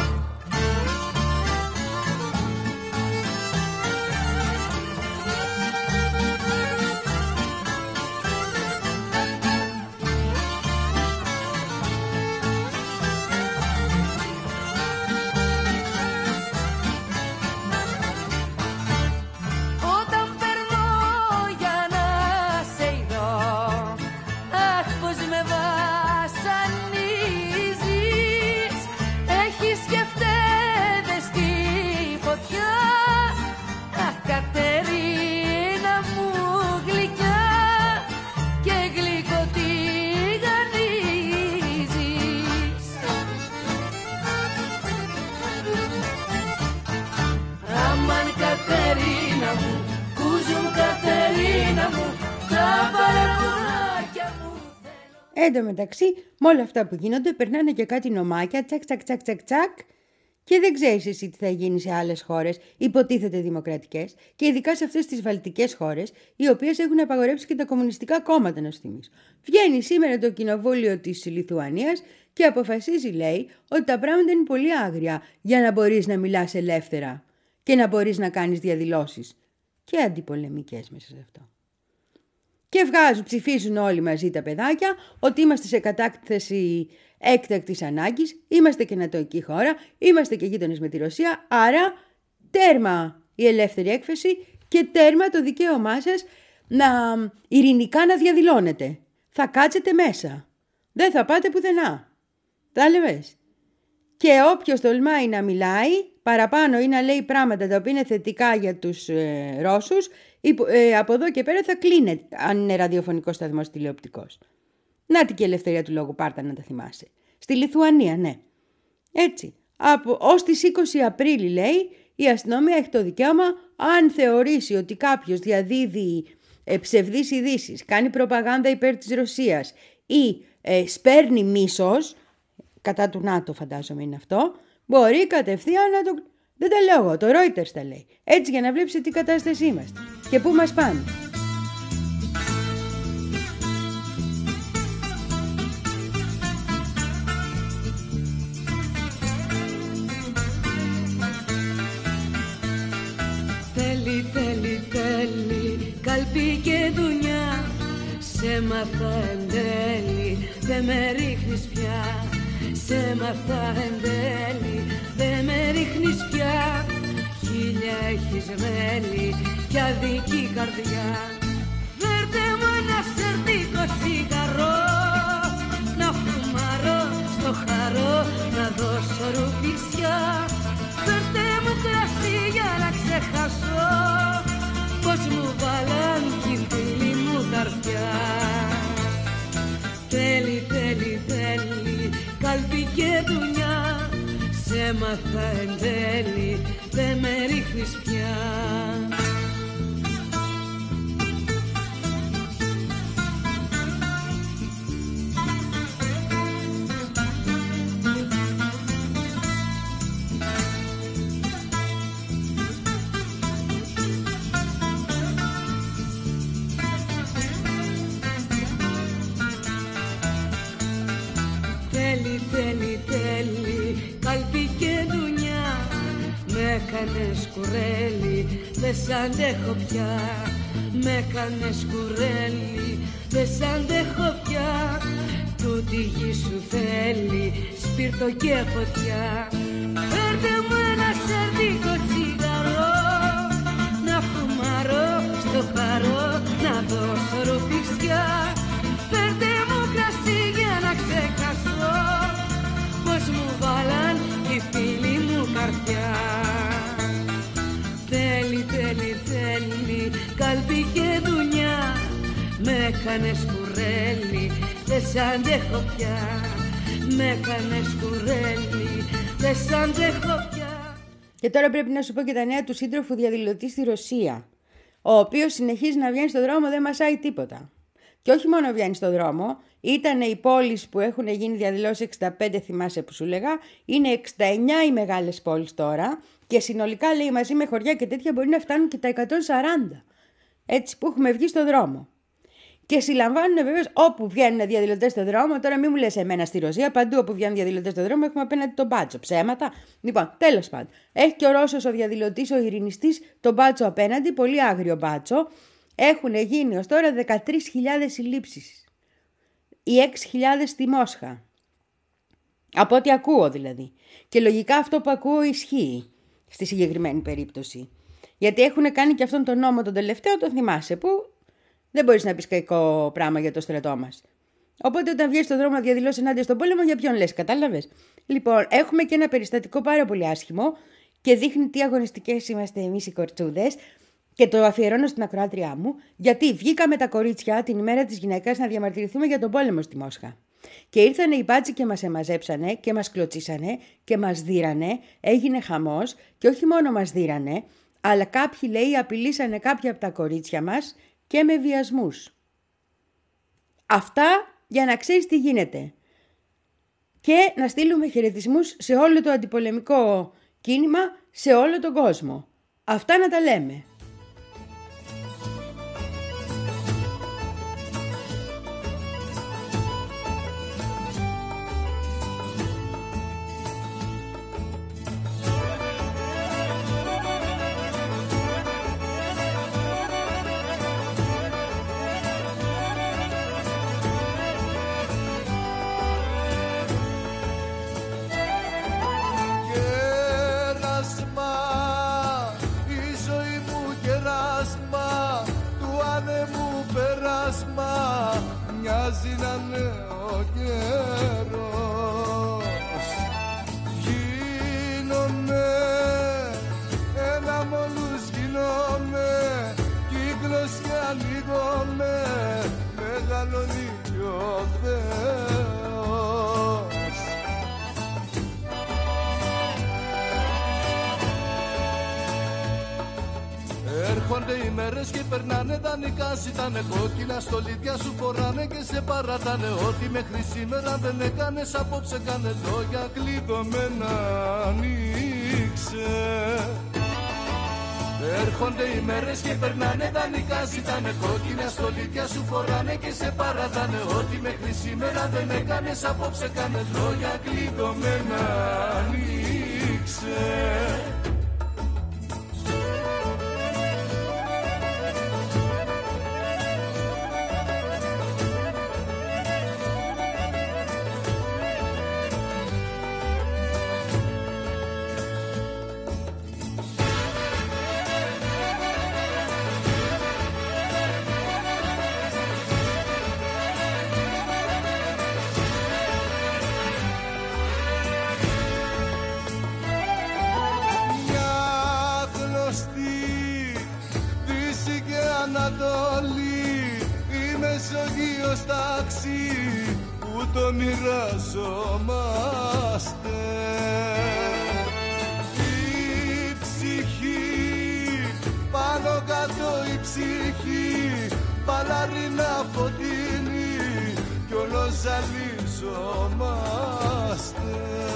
S4: Όταν περνώ για να σε ειδώ, αχ πως με βασανίζεις. Έχεις και φταίδες στη φωτιά, αχ Κατερίνα μου γλυκιά, και γλυκό τηγανίζεις. Αμάν Κατερίνα μου, κούζου μου Κατερίνα μου, τα παραπονάκια μου θέλω.
S2: Εν τω μεταξύ, με όλα αυτά που γίνονται, περνάνε και κάτι νομάκια, τσακ, τσακ, τσακ, τσακ, τσακ, και δεν ξέρεις εσύ τι θα γίνει σε άλλες χώρες, υποτίθεται δημοκρατικές, και ειδικά σε αυτές τις βαλτικές χώρες, οι οποίες έχουν απαγορεύσει και τα κομμουνιστικά κόμματα, να σου θυμίσω. Βγαίνει σήμερα το κοινοβούλιο της Λιθουανίας και αποφασίζει, λέει, ότι τα πράγματα είναι πολύ άγρια για να μπορείς να μιλάς ελεύθερα και να μπορείς να κάνεις διαδηλώσεις. Και αντιπολεμικές μέσα σε αυτό. Και βγάζουν, ψηφίζουν όλοι μαζί τα παιδάκια ότι είμαστε σε κατάσταση έκτακτης ανάγκης, είμαστε και νατοική χώρα, είμαστε και γείτονες με τη Ρωσία, άρα τέρμα η ελεύθερη έκφραση και τέρμα το δικαίωμά σας να ειρηνικά να διαδηλώνετε. Θα κάτσετε μέσα. Δεν θα πάτε πουθενά. Τα λεβες. Και όποιος τολμάει να μιλάει παραπάνω ή να λέει πράγματα τα οποία είναι θετικά για τους ε, Ρώσους, ε, από εδώ και πέρα θα κλείνει αν είναι ραδιοφωνικός σταθμός, τηλεοπτικός. Να την και ελευθερία του λόγου, πάρτα να τα θυμάσαι. Στη Λιθουανία, ναι. Έτσι. Από, ως τις είκοσι Απρίλη, λέει, η αστυνομία έχει το δικαίωμα, αν θεωρήσει ότι κάποιος διαδίδει ε, ψευδείς ειδήσεις, κάνει προπαγάνδα υπέρ της Ρωσίας ή ε, σπέρνει μίσος, κατά του ΝΑΤΟ φαντάζομαι είναι αυτό, μπορεί κατευθείαν να το... Δεν τα λέω εγώ, το Reuters τα λέει. Έτσι για να βλέπεις τι κατάσταση είμαστε και πού μας πάνε.
S4: Θέλει, θέλει, θέλει, καλπί και δουνιά, σε μαθα εν τέλει, δεν με ρίχνεις πια. Σε μαθα εν τέλει, δεν με ρίχνεις πια. Χίλια έχεις μέλη κι αδική καρδιά. Φέρτε μου ένα σερτίκο τσιγαρό, να φουμαρώ στο χαρό, να δώσω ρουφισιά. Φέρτε μου κρασί για να ξεχάσω πως μου βάλαν κι οι φίλοι μου καρδιά. Θέλει, θέλει, θέλει, καλπί και δουνιά, σε μάθα εν τέλει, δεν με ρίχνεις πια. κουρέλι, δεν σ' αντέχω πια. Με κάνες κουρέλι, δεν σ' αντέχω πια. Τούτη γη σου θέλει σπίρτο και φωτιά. Φέρτε μου ένα σερδίκο τσιγαρό, να φουμαρώ στο χαρό, να δώσω ρουφιξιά. Φέρτε μου κρασί για να ξεχάσω πως μου βάλαν οι φίλοι μου καρδιά. Θέλει, θέλει, θέλει καλπί και δουνιά. Με κάνες κουρέλι, δεν σ' αντέχω πια. Με κάνες κουρέλι, δεν σ' αντέχω πια.
S2: Και τώρα πρέπει να σου πω και τα νέα του σύντροφου διαδηλωτή στη Ρωσία, ο οποίος συνεχίζει να βγαίνει στον δρόμο, δεν μασάει τίποτα. Και όχι μόνο βγαίνει στον δρόμο, ήταν οι πόλεις που έχουν γίνει διαδηλώσεις εξήντα πέντε, θυμάσαι που σου λέγα, είναι εξήντα εννιά οι μεγάλες πόλεις τώρα και συνολικά λέει μαζί με χωριά και τέτοια μπορεί να φτάνουν και τα εκατόν σαράντα. Έτσι που έχουμε βγει στον δρόμο. Και συλλαμβάνουν βεβαίως όπου βγαίνουν διαδηλωτές στον δρόμο. Τώρα μην μου λες εμένα στη Ρωσία, παντού όπου βγαίνουν διαδηλωτές στον δρόμο έχουμε απέναντι τον μπάτσο. Ψέματα. Λοιπόν, τέλος πάντων. Έχει και ο Ρώσος ο διαδηλωτής, ο ειρηνιστής, τον μπάτσο απέναντι, πολύ άγριο μπάτσο. Έχουν γίνει ως τώρα δεκατρείς χιλιάδες συλλήψεις. Οι έξι χιλιάδες στη Μόσχα. Από ό,τι ακούω δηλαδή. Και λογικά αυτό που ακούω ισχύει στη συγκεκριμένη περίπτωση. Γιατί έχουν κάνει και αυτόν τον νόμο τον τελευταίο, τον θυμάσαι, που δεν μπορείς να πεις κακό πράγμα για το στρατό μας. Οπότε όταν βγες στον δρόμο να διαδηλώσεις ενάντια στον πόλεμο, για ποιον λες, κατάλαβες. Λοιπόν, έχουμε και ένα περιστατικό πάρα πολύ άσχημο και δείχνει τι αγωνιστικές είμαστε εμείς οι κορτσούδες. Και το αφιερώνω στην ακροάτριά μου, γιατί βγήκαμε τα κορίτσια την ημέρα της γυναίκας να διαμαρτυρηθούμε για τον πόλεμο στη Μόσχα. Και ήρθανε οι μπάτσοι και μας εμαζέψανε και μας κλωτσίσανε και μας δίρανε, έγινε χαμός και όχι μόνο μας δίρανε, αλλά κάποιοι λέει απειλήσανε κάποια από τα κορίτσια μας και με βιασμούς. Αυτά για να ξέρεις τι γίνεται. Και να στείλουμε χαιρετισμούς σε όλο το αντιπολεμικό κίνημα, σε όλο τον κόσμο. Αυτά να τα λέμε.
S7: Μοιάζει να είναι ο καιρός. Γίνομαι ένα μόλους, γίνομαι κύκλος και ανοίγομαι, μεγαλώνει ο Θεός. Έρχονται οι μέρες και περνάνε δανεικά, ζητάνε κόκκινα στολίδια σου φοράνε και σε παρατάνε. Ό,τι μέχρι σήμερα δεν έκανες απόψε κάνε λόγια κλειδωμένα ανοίξε. Έρχονται οι μέρες και περνάνε δανεικά, ζητάνε κόκκινα στολίδια σου φοράνε και σε παρατάνε. Ό,τι μέχρι σήμερα δεν έκανες απόψε κάνε λόγια κλειδωμένα ανοίξε. Μεσογείος τάξη που το μοιραζόμαστε. Η ψυχή πάνω κάτω, η ψυχή παλαρίνα φωτεινή κι όλο ζαλίζομαστε.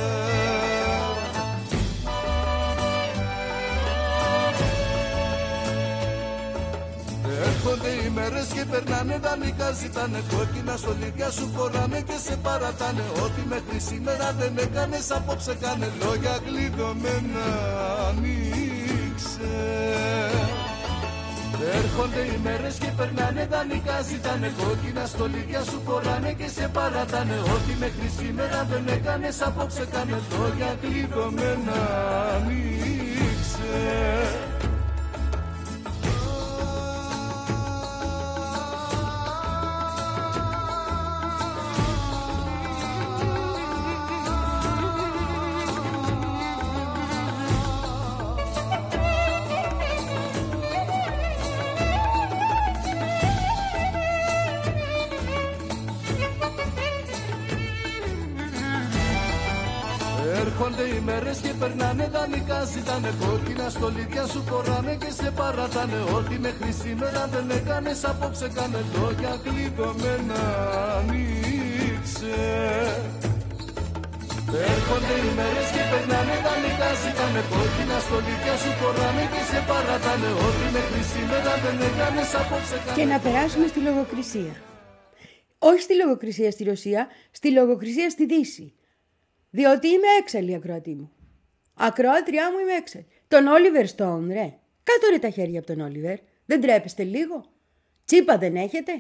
S7: Έρχονται οι μέρες και περνάνε δανεικά, ζητάνε κόκκινα στολίδια σου φοράνε και σε παρατάνε. Ό,τι μέχρι σήμερα δεν έκανες απόψε κάνε λόγια κλειδωμένα ανοίξε. Έρχονται οι μέρες και περνάνε δανεικά, ζητάνε κόκκινα στολίδια σου φοράνε και σε παρατάνε. Ό,τι μέχρι σήμερα δεν έκανες απόψε κάνε λόγια κλειδωμένα. Ανοίξε. Έρχονται οι μέρες και περνάνε δανεικά, ζητάνε κόκκινα στολίδια σου φοράνε και σε παρατάνε. Ό,τι μέχρι σήμερα δεν έκανες απόψε κάνε λόγια κλειδωμένα. Ανοίξε. Έρχονται οι μέρες και περνάνε δανεικά, ζητάνε κόκκινα στολίδια σου φοράνε και σε παρατάνε. Ό,τι μέχρι σήμερα δεν έκανες απόψε κάνε.
S2: Και να περάσουμε στη λογοκρισία. Όχι στη λογοκρισία στη Ρωσία, στη λογοκρισία στη Δύση. Διότι είμαι έξαλλη, ακροατή μου. Ακροάτριά μου είμαι έξαλλη. Τον Όλιβερ Στόουν, ρε. Κάτω ρε τα χέρια από τον Όλιβερ. Δεν τρέπεστε λίγο? Τσίπα δεν έχετε?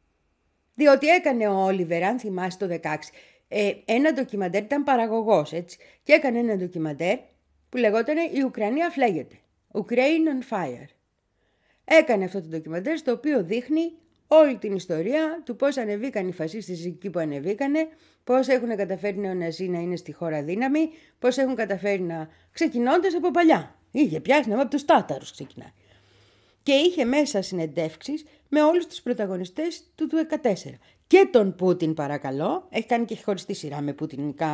S2: Διότι έκανε ο Όλιβερ, αν θυμάσαι το δεκαέξι, ε, ένα ντοκιμαντέρ, ήταν παραγωγός, έτσι. Και έκανε ένα ντοκιμαντέρ που λεγόταν «Η Ουκρανία φλέγεται». Ukraine on fire. Έκανε αυτό το ντοκιμαντέρ στο οποίο δείχνει όλη την ιστορία του πώς ανεβήκαν οι φασίστες εκεί που ανεβήκανε, πώς έχουν καταφέρει οι νεοναζί να είναι στη χώρα δύναμη, πώς έχουν καταφέρει να... ξεκινώντας από παλιά. Είχε πιάσει από τους Τάταρους ξεκινάει. Και είχε μέσα συνεντεύξεις με όλους τους πρωταγωνιστές του του δεκατέσσερα. Και τον Πούτιν παρακαλώ, έχει κάνει και χωριστή σειρά με πουτινικά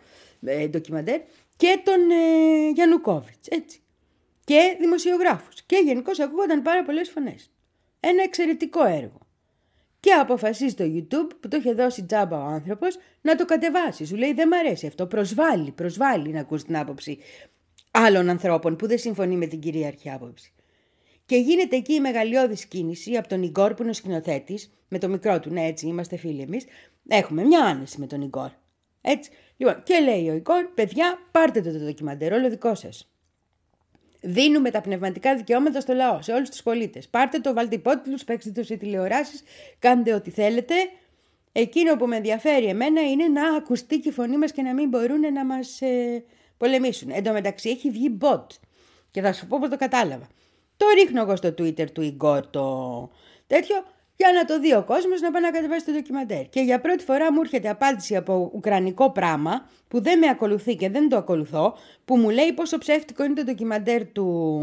S2: ε, ντοκιμαντέρ, και τον ε, Γιαννουκόβιτς, έτσι. Και δημοσιογράφους. Και γενικώς ακούγονταν πάρα πολλές φωνές. Ένα εξαιρετικό έργο. Και αποφασίζει το YouTube, που το είχε δώσει τζάμπα ο άνθρωπος, να το κατεβάσει. Σου λέει δεν μ' αρέσει αυτό, προσβάλλει, προσβάλλει να ακούσει την άποψη άλλων ανθρώπων που δεν συμφωνεί με την κυρίαρχη άποψη. Και γίνεται εκεί η μεγαλειώδης κίνηση από τον Ιγκόρ που είναι ο σκηνοθέτης, με το μικρό του, ναι έτσι είμαστε φίλοι εμείς, έχουμε μια άνεση με τον Ιγκόρ. Έτσι, λοιπόν, και λέει ο Ιγκόρ, παιδιά πάρτε το, το ντοκιμαντέρ, όλο δικό σας. Δίνουμε τα πνευματικά δικαιώματα στο λαό, σε όλους τους πολίτες. Πάρτε το, βάλτε υπότιτλους, παίξτε το σε τηλεοράσεις, κάντε ό,τι θέλετε. Εκείνο που με ενδιαφέρει εμένα είναι να ακουστεί και η φωνή μας και να μην μπορούν να μας ε, πολεμήσουν. Εν τω μεταξύ έχει βγει bot και θα σου πω πώς το κατάλαβα. Το ρίχνω εγώ στο Twitter του Ιγκόρ το τέτοιο για να το δει ο κόσμος να πάει να κατεβάσει το ντοκιμαντέρ. Και για πρώτη φορά μου έρχεται απάντηση από ουκρανικό πράμα που δεν με ακολουθεί και δεν το ακολουθώ, που μου λέει πόσο ψεύτικο είναι το ντοκιμαντέρ του,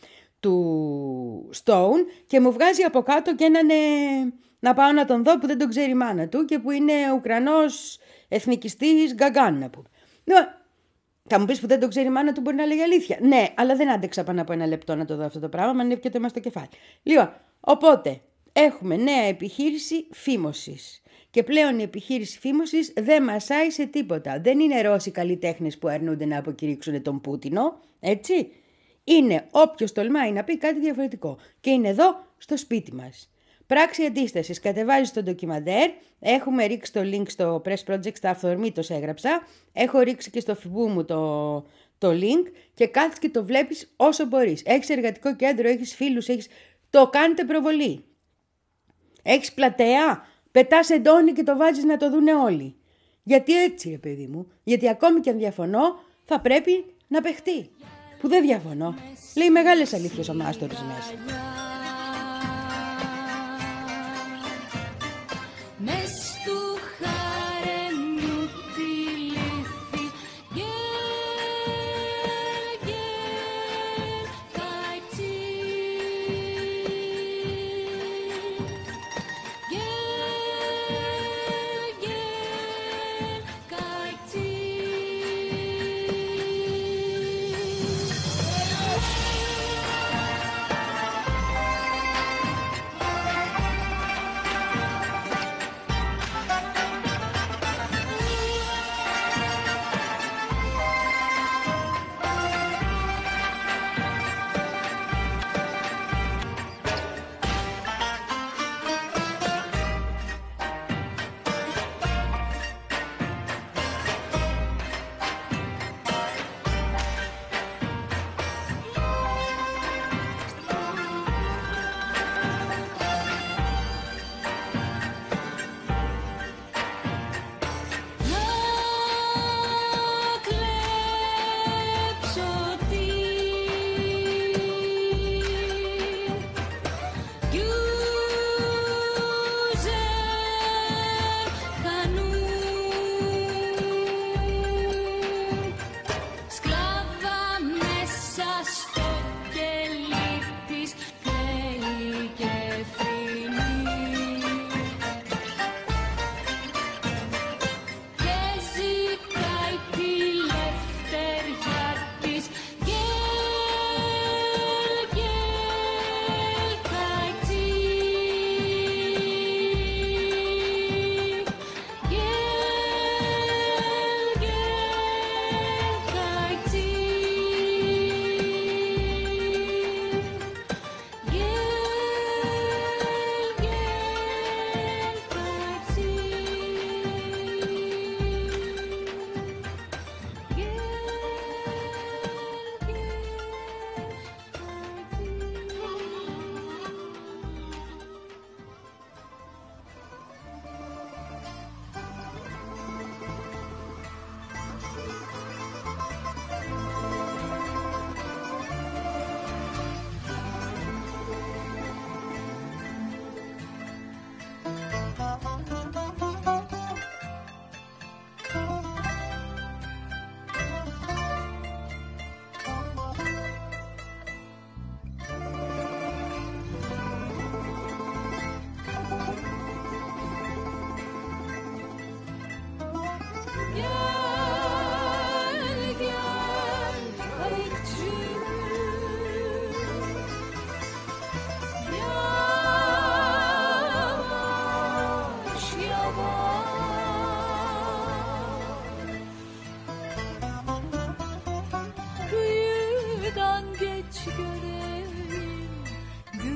S2: του Stone και μου βγάζει από κάτω και έναν ε, να πάω να τον δω που δεν τον ξέρει η μάνα του και που είναι Ουκρανός εθνικιστής Γκαγκάν να πούμε. Θα μου πεις που δεν το ξέρει η μάνα του μπορεί να λέγει αλήθεια. Ναι, αλλά δεν άντεξα πάνω από ένα λεπτό να το δω αυτό το πράγμα, με ανέβηκε το αίμα στο κεφάλι. Λοιπόν, οπότε έχουμε νέα επιχείρηση φήμωσης. Και πλέον η επιχείρηση φήμωσης δεν μασάει σε τίποτα. Δεν είναι Ρώσοι καλλιτέχνες που αρνούνται να αποκηρύξουν τον Πούτινο, έτσι. Είναι όποιος τολμάει να πει κάτι διαφορετικό. Και είναι εδώ στο σπίτι μας. Πράξη αντίστασης. Κατεβάζεις το ντοκιμαντέρ. Έχουμε ρίξει το link στο Press Project, στα αυθορμήτως έγραψα. Έχω ρίξει και στο φιμπού μου το, το link και κάθεις και το βλέπεις όσο μπορείς. Έχεις εργατικό κέντρο, έχεις φίλους, έχεις... το κάνετε προβολή. Έχεις πλατεία, πετάς εντόνι και το βάζεις να το δούνε όλοι. Γιατί έτσι ρε παιδί μου, γιατί ακόμη και αν διαφωνώ θα πρέπει να παιχτεί. Που δεν διαφωνώ. Λέει μεγάλες αλήθειες ο Μάστορης μέσα.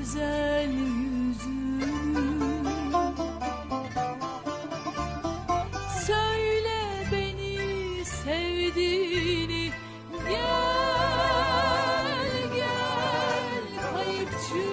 S4: güzel yüzünü. Söyle beni sevdiğini, gel gel kayıpçı.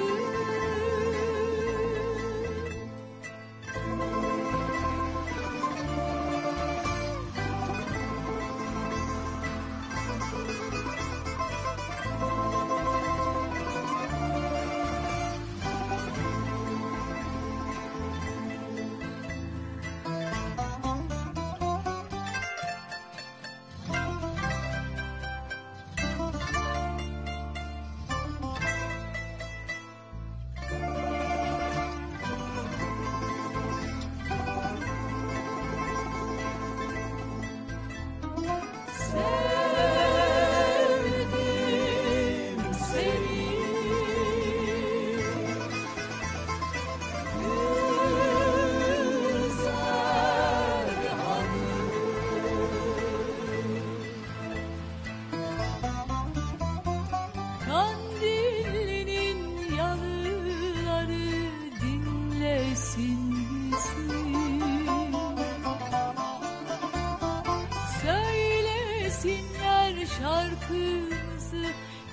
S4: Şarkımızı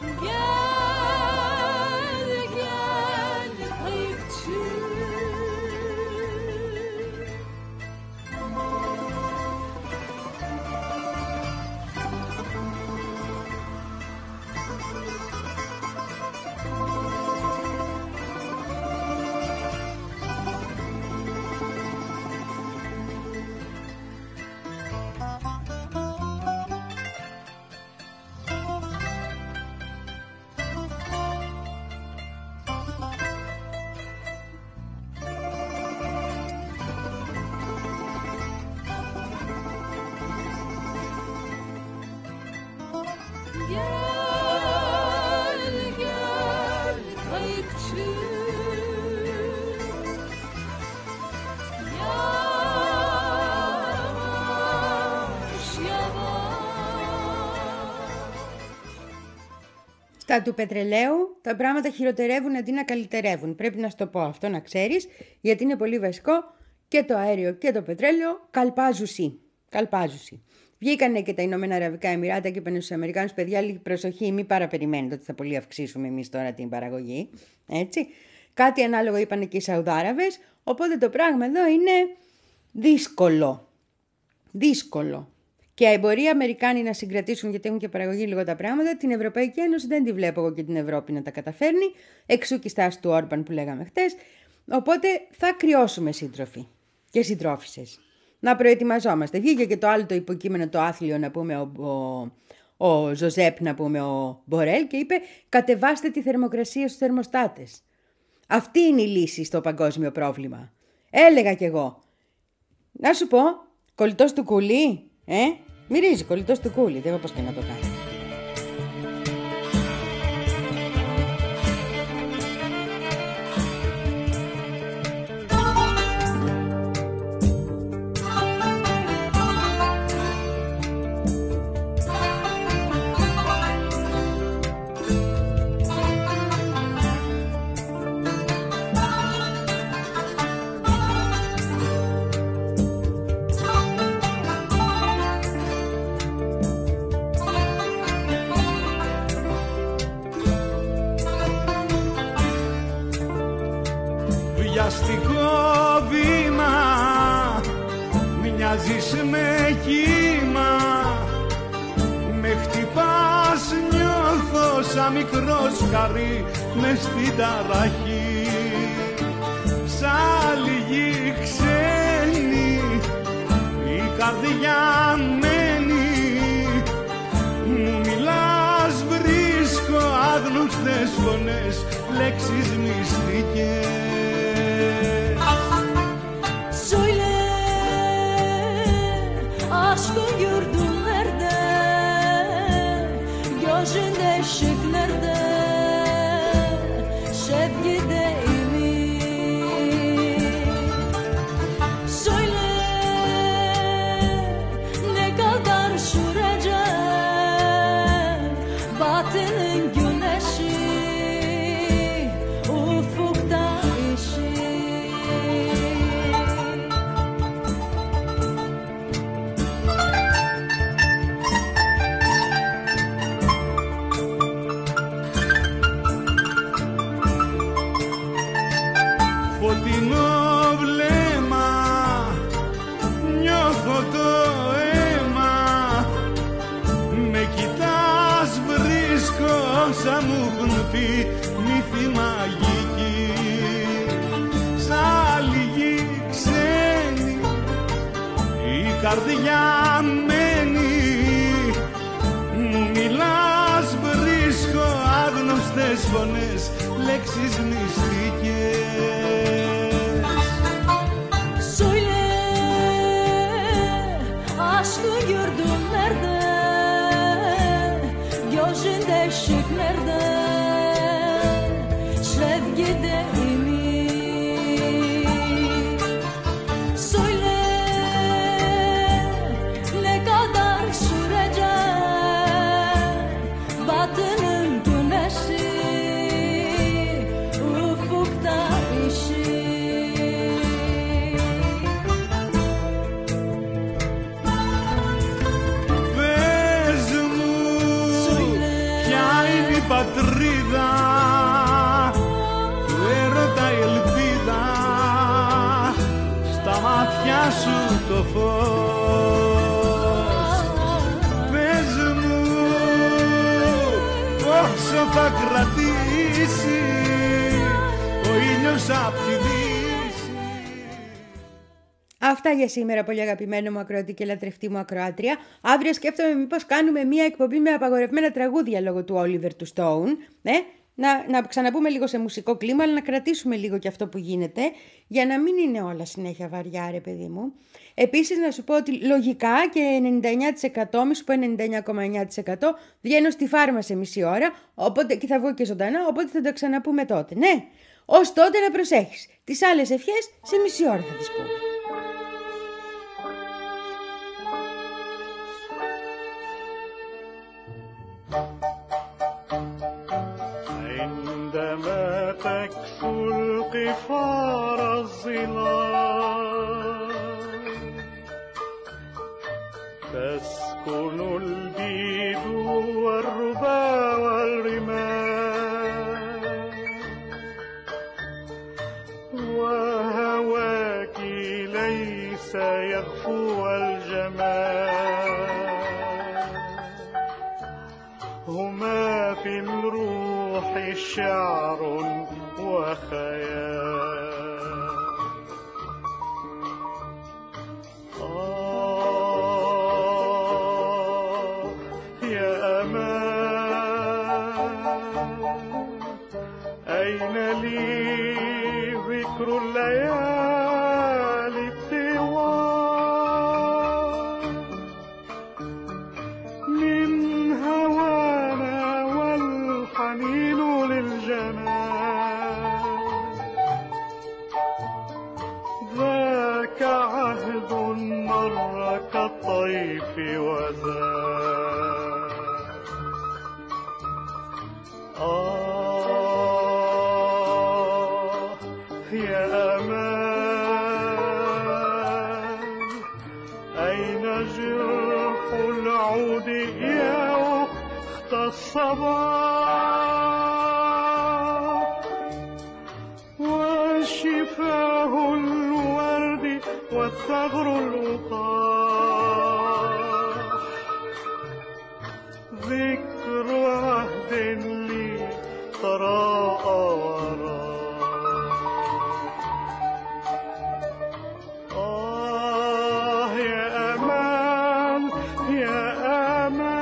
S4: gel gel kayıpçı. Gel gel kayıpçı, yavaş yavaş.
S2: Στα του πετρελαίου τα πράγματα χειροτερεύουν αντί να καλυτερεύουν. Πρέπει να σου το πω αυτό, να ξέρεις, γιατί είναι πολύ βασικό. Και το αέριο και το πετρέλαιο καλπάζουσι. Καλπάζουσι. Βγήκανε και τα Ηνωμένα Αραβικά Εμιράτα και είπαν στους Αμερικάνους, παιδιά, λίγη προσοχή, μην παραπεριμένετε ότι θα πολύ αυξήσουμε εμείς τώρα την παραγωγή. Έτσι. Κάτι ανάλογο είπαν και οι Σαουδάραβες, οπότε το πράγμα εδώ είναι δύσκολο. Δύσκολο. Και μπορεί οι Αμερικάνοι να συγκρατήσουν, γιατί έχουν και παραγωγή λίγο τα πράγματα. Την Ευρωπαϊκή Ένωση δεν τη βλέπω εγώ και την Ευρώπη να τα καταφέρνει. Εξού και η στάση του Όρμπαν που λέγαμε χτες. Οπότε θα κρυώσουμε σύντροφοι και συντρόφισσες. Να προετοιμαζόμαστε. Βγήκε και το άλλο το υποκείμενο, το άθλιο, να πούμε, ο, ο, ο Ζωζέπ, να πούμε, ο Μπορέλ, και είπε κατεβάστε τη θερμοκρασία στους θερμοστάτες. Αυτή είναι η λύση στο παγκόσμιο πρόβλημα. Έλεγα κι εγώ. Να σου πω, κολλητός του κουλί, ε, μυρίζει κολλητός του κούλι, δεν έχω πώς και να το κάνω.
S8: Βιαστικό βήμα, μοιάζεις με κύμα. Με χτυπάς, νιώθω σαν μικρό σκαρί μες στην ταραχή. Σαν λίγη ξένη η καρδιά μένει. Μου μιλάς, βρίσκω άγνωστες φωνές, λέξεις μυστικές.
S4: Söyle aşkın gördün nerede, gözünde ışık nerede, sevgi değil mi? Söyle ne kadar sürecek batının güneşi, uf
S8: φωτεινό βλέμμα, νιώθω το αίμα. Με κοιτάς, βρίσκω όσα μου έχουν πει μύθι μαγική. Σ' άλλη γη ξένη η καρδιά μένει. Μου μιλάς, βρίσκω άγνωστες φωνές, λέξεις μυστικές.
S4: Söyle aşkı gördüm nerede, gözünde ışık nerede, sevgide ümit. Söyle ne kadar sürecek batının güneşi ufukta ışık.
S8: Πατρίδα, του έρωτα η ελπίδα, στα μάτια σου το φως. Πες μου πόσο θα κρατήσει ο ήλιος απ' τη δύση.
S2: Αυτά για σήμερα, πολύ αγαπημένο μου ακροατή και λατρευτή μου ακροάτρια. Αύριο σκέφτομαι μήπως κάνουμε μία εκπομπή με απαγορευμένα τραγούδια λόγω του Oliver του Stone. Ε? Να, να ξαναπούμε λίγο σε μουσικό κλίμα, αλλά να κρατήσουμε λίγο και αυτό που γίνεται, για να μην είναι όλα συνέχεια βαριά, ρε παιδί μου. Επίσης να σου πω ότι λογικά και ενενήντα εννιά τοις εκατό, μη σου πω ενενήντα εννιά κόμμα εννιά τοις εκατό, βγαίνω στη Φάρμα σε μισή ώρα, οπότε, και θα βγω και ζωντανά, οπότε θα το ξαναπούμε τότε. Ναι, ως τότε να προσέχεις. Τις άλλες ευχές σε μισή ώρα θα τις πούμε.
S8: عندما تكسو القفار الظلال تسكن البيد والربا والرمال وهواك ليس يغفو الجمال هما في الروح شعر وخيال. آه يا أمان أين لي ذكر الليالي الطوال من هوانا والحنين للجمال ذاك عهد مر كالطيف وزال. آه يا أمان أين جرح العود يا أخت الصباح وشفاه الورد والثغر الوقاح ذكر عهد لي تراءى وراء. آه يا أمان يا أمان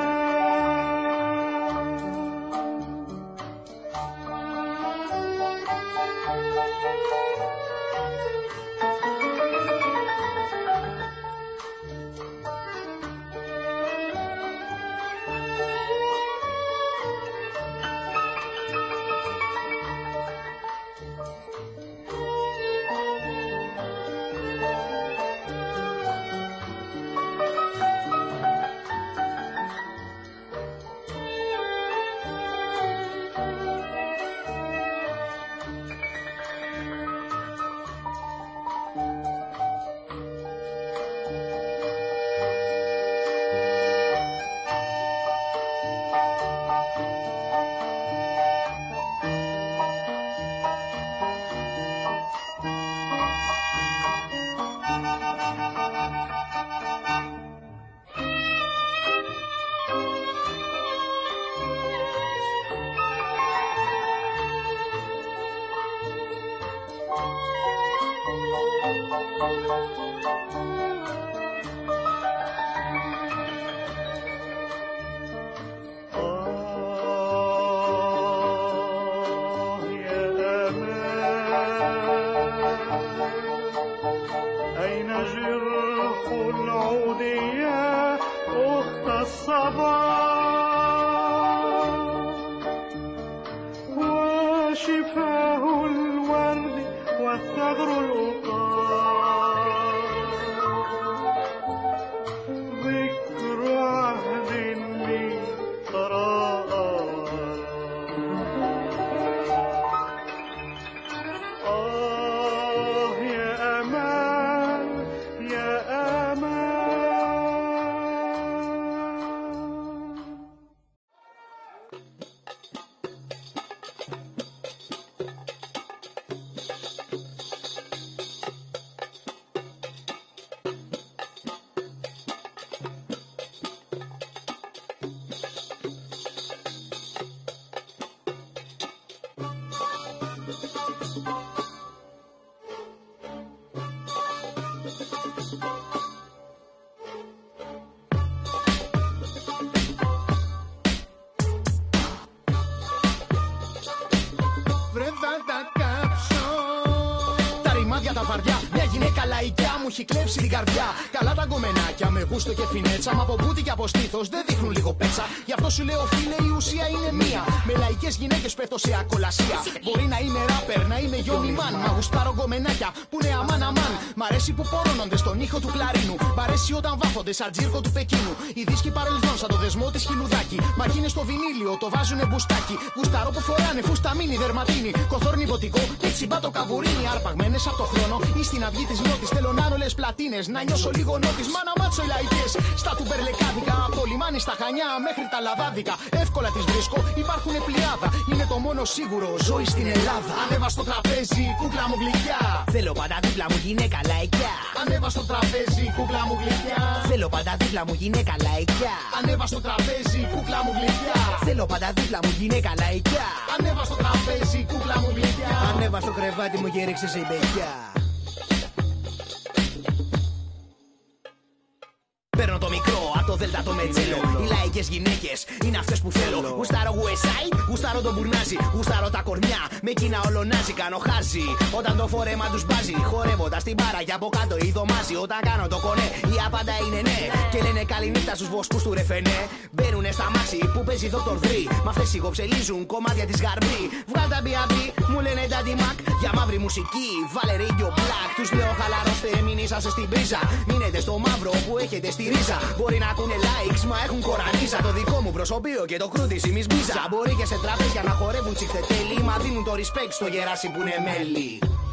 S9: Μου έχει κλέψει την καρδιά. Καλά τα γκομενάκια με γούστο και φινέτσα. Μα από μπούτι και από στήθος δεν δείχνουν λίγο πέτσα. Γι' αυτό σου λέω φίλε, η ουσία είναι μία. Με λαϊκές γυναίκες πέφτω σε ακολασία. Μπορεί να είμαι ράπερ, να είμαι γιόνι μαν. Μα γουστάρω γκομενάκια που είναι αμάν αμάν. Μ' αρέσει που πορώνονται στον ήχο του κλαρίνου. Μ' αρέσει όταν βάφονται σαν τζίρκο του Πεκίνου. Οι δίσκοι παρελθόν σαν το δεσμό της χιλουδάκι. Μα εκείνες στο βινίλιο το βάζουνε μπουστάκι. Γουστάρω που φοράνε φουσταμίνι δερματίνι. Κοθόρνη βοτικό, έτσι μπάτο καβουρίνι. Αρπαγμένες από το χρόνο ή στην αυγή της νότης. Θέλω να όλες πλατίνες, να νιώσω λίγο νότης. Μάνα μάτσο οι λαϊκές, στα του μπερλεκάδικα. Από το λιμάνι στα Χανιά μέχρι τα Λαδάδικα. Εύκολα τις βρίσκω, υπάρχουνε πλειάδα. Είναι το μόνο σίγουρο, ζωή στην Ελλάδα. Ανέβα στο τραπέζι, κούκλα μου γλυκιά. Θέλω πάντα δίπλα μου γυναίκα λαϊκιά. Ανέβα στο τραπέζι, κούκλα μου γλυκιά. Θέλω πάντα δίπλα μου γυναίκα λαϊκιά. Ανέβα στο τραπέζι, κούκλα μου γλυκιά. Θέλω πάντα δίπλα μου γυναίκα λαϊκιά. Ανέβα στο τραπέζι, κούκλα μου γλυκιά. Ανέβα στο κρεβάτι μου και ρίξε σε μπεκιά. Παίρνω το μικρό, απ' το δέλτα το μετζέλο. Οι λαϊκές γυναίκες είναι αυτές που θέλω. Γουστάρω West Side, γουστάρω τον μπουρνάζι. Γουστάρω τα κορμιά, με εκείνα ολονάζει. Κάνω χάζι, όταν το φορέμα τους μπάζει. Χορεύοντας την μπάρα και από κάτω η δωμάζει. Όταν κάνω το κονέ, η απάντα είναι ναι. Και λένε καληνύχτα στους βοσκούς του ρεφενέ. Μπαίνουνε στα μάξι που παίζει Δόκτορ Dre. Μ' αυτές σιγοψελίζουν κομμάτια της γαρμπή. Βγάλ' τα μπι έι μπι, μου λένε Daddy Mac. Για μαύρη μουσική, βάλε Radio Black. Τους λέω χαλαρώστε, μην είσαστε στην πρίζα. Μείνετε στο μαύρο που έχετε στη ρίζα. Μπορεί να ακούνε likes, μα έχουν κορανίζα. Το δικό μου προσωπείο και το κρούτι η μισμπίζα. Μπορεί και σε τραπέζια να χορεύουν τσιχτετέλη. Μα δίνουν το respect στο γεράσι που είναι μέλι.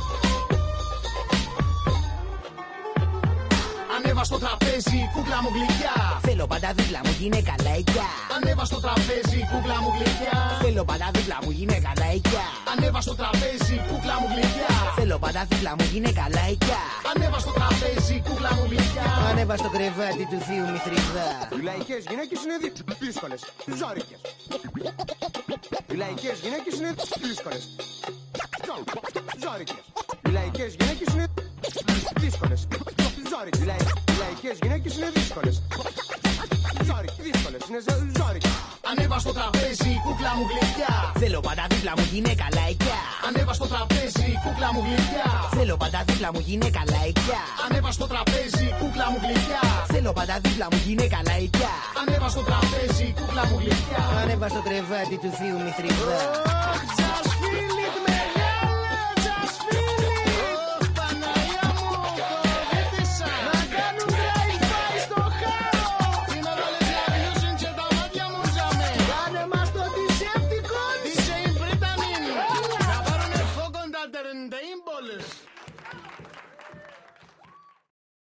S9: Ανέβα στο τραπέζι, κούκλα μου γλυκιά. Θέλω πάντα δίπλα μου γυναίκα λαϊκιά. Ανέβα στο τραπέζι, κούκλα μου γλυκιά. Θέλω πάντα δίπλα μου γυναίκα λαϊκιά. Ανέβα στο τραπέζι, κούκλα μου γλυκιά. Θέλω πάντα δίπλα μου γυναίκα λαϊκιά. Ανέβα στο τραπέζι, κούκλα μου γλυκιά. Ανέβα στο κρεβάτι του θείου μυθριδά.
S10: Οι λαϊκές γυναίκες είναι δύσκολες, ζώρικες. Οι λαϊκές γυναίκες είναι δύσκολες, ζώρικες. Οι λαϊκές γυναίκες είναι δύσκολες. Οι λαϊκές γυναίκες είναι δύσκολες. Δύσκολες, είναι ζώρικες.
S9: Ανέβα στο τραπέζι, κούκλα μου γλυκιά. Θέλω πάντα δίπλα μου γυναίκα λαϊκιά. Ανέβα στο τραπέζι, κούκλα μου γλυκιά. Θέλω πάντα δίπλα μου γυναίκα λαϊκιά. Ανέβα στο τραπέζι, κούκλα μου γλυκιά. Θέλω πάντα δίπλα μου γυναίκα λαϊκιά. Ανέβα στο τραπέζι, κούκλα μου γλυκιά. Ανέβα στο κρεβάτι του θείου μυθριδά.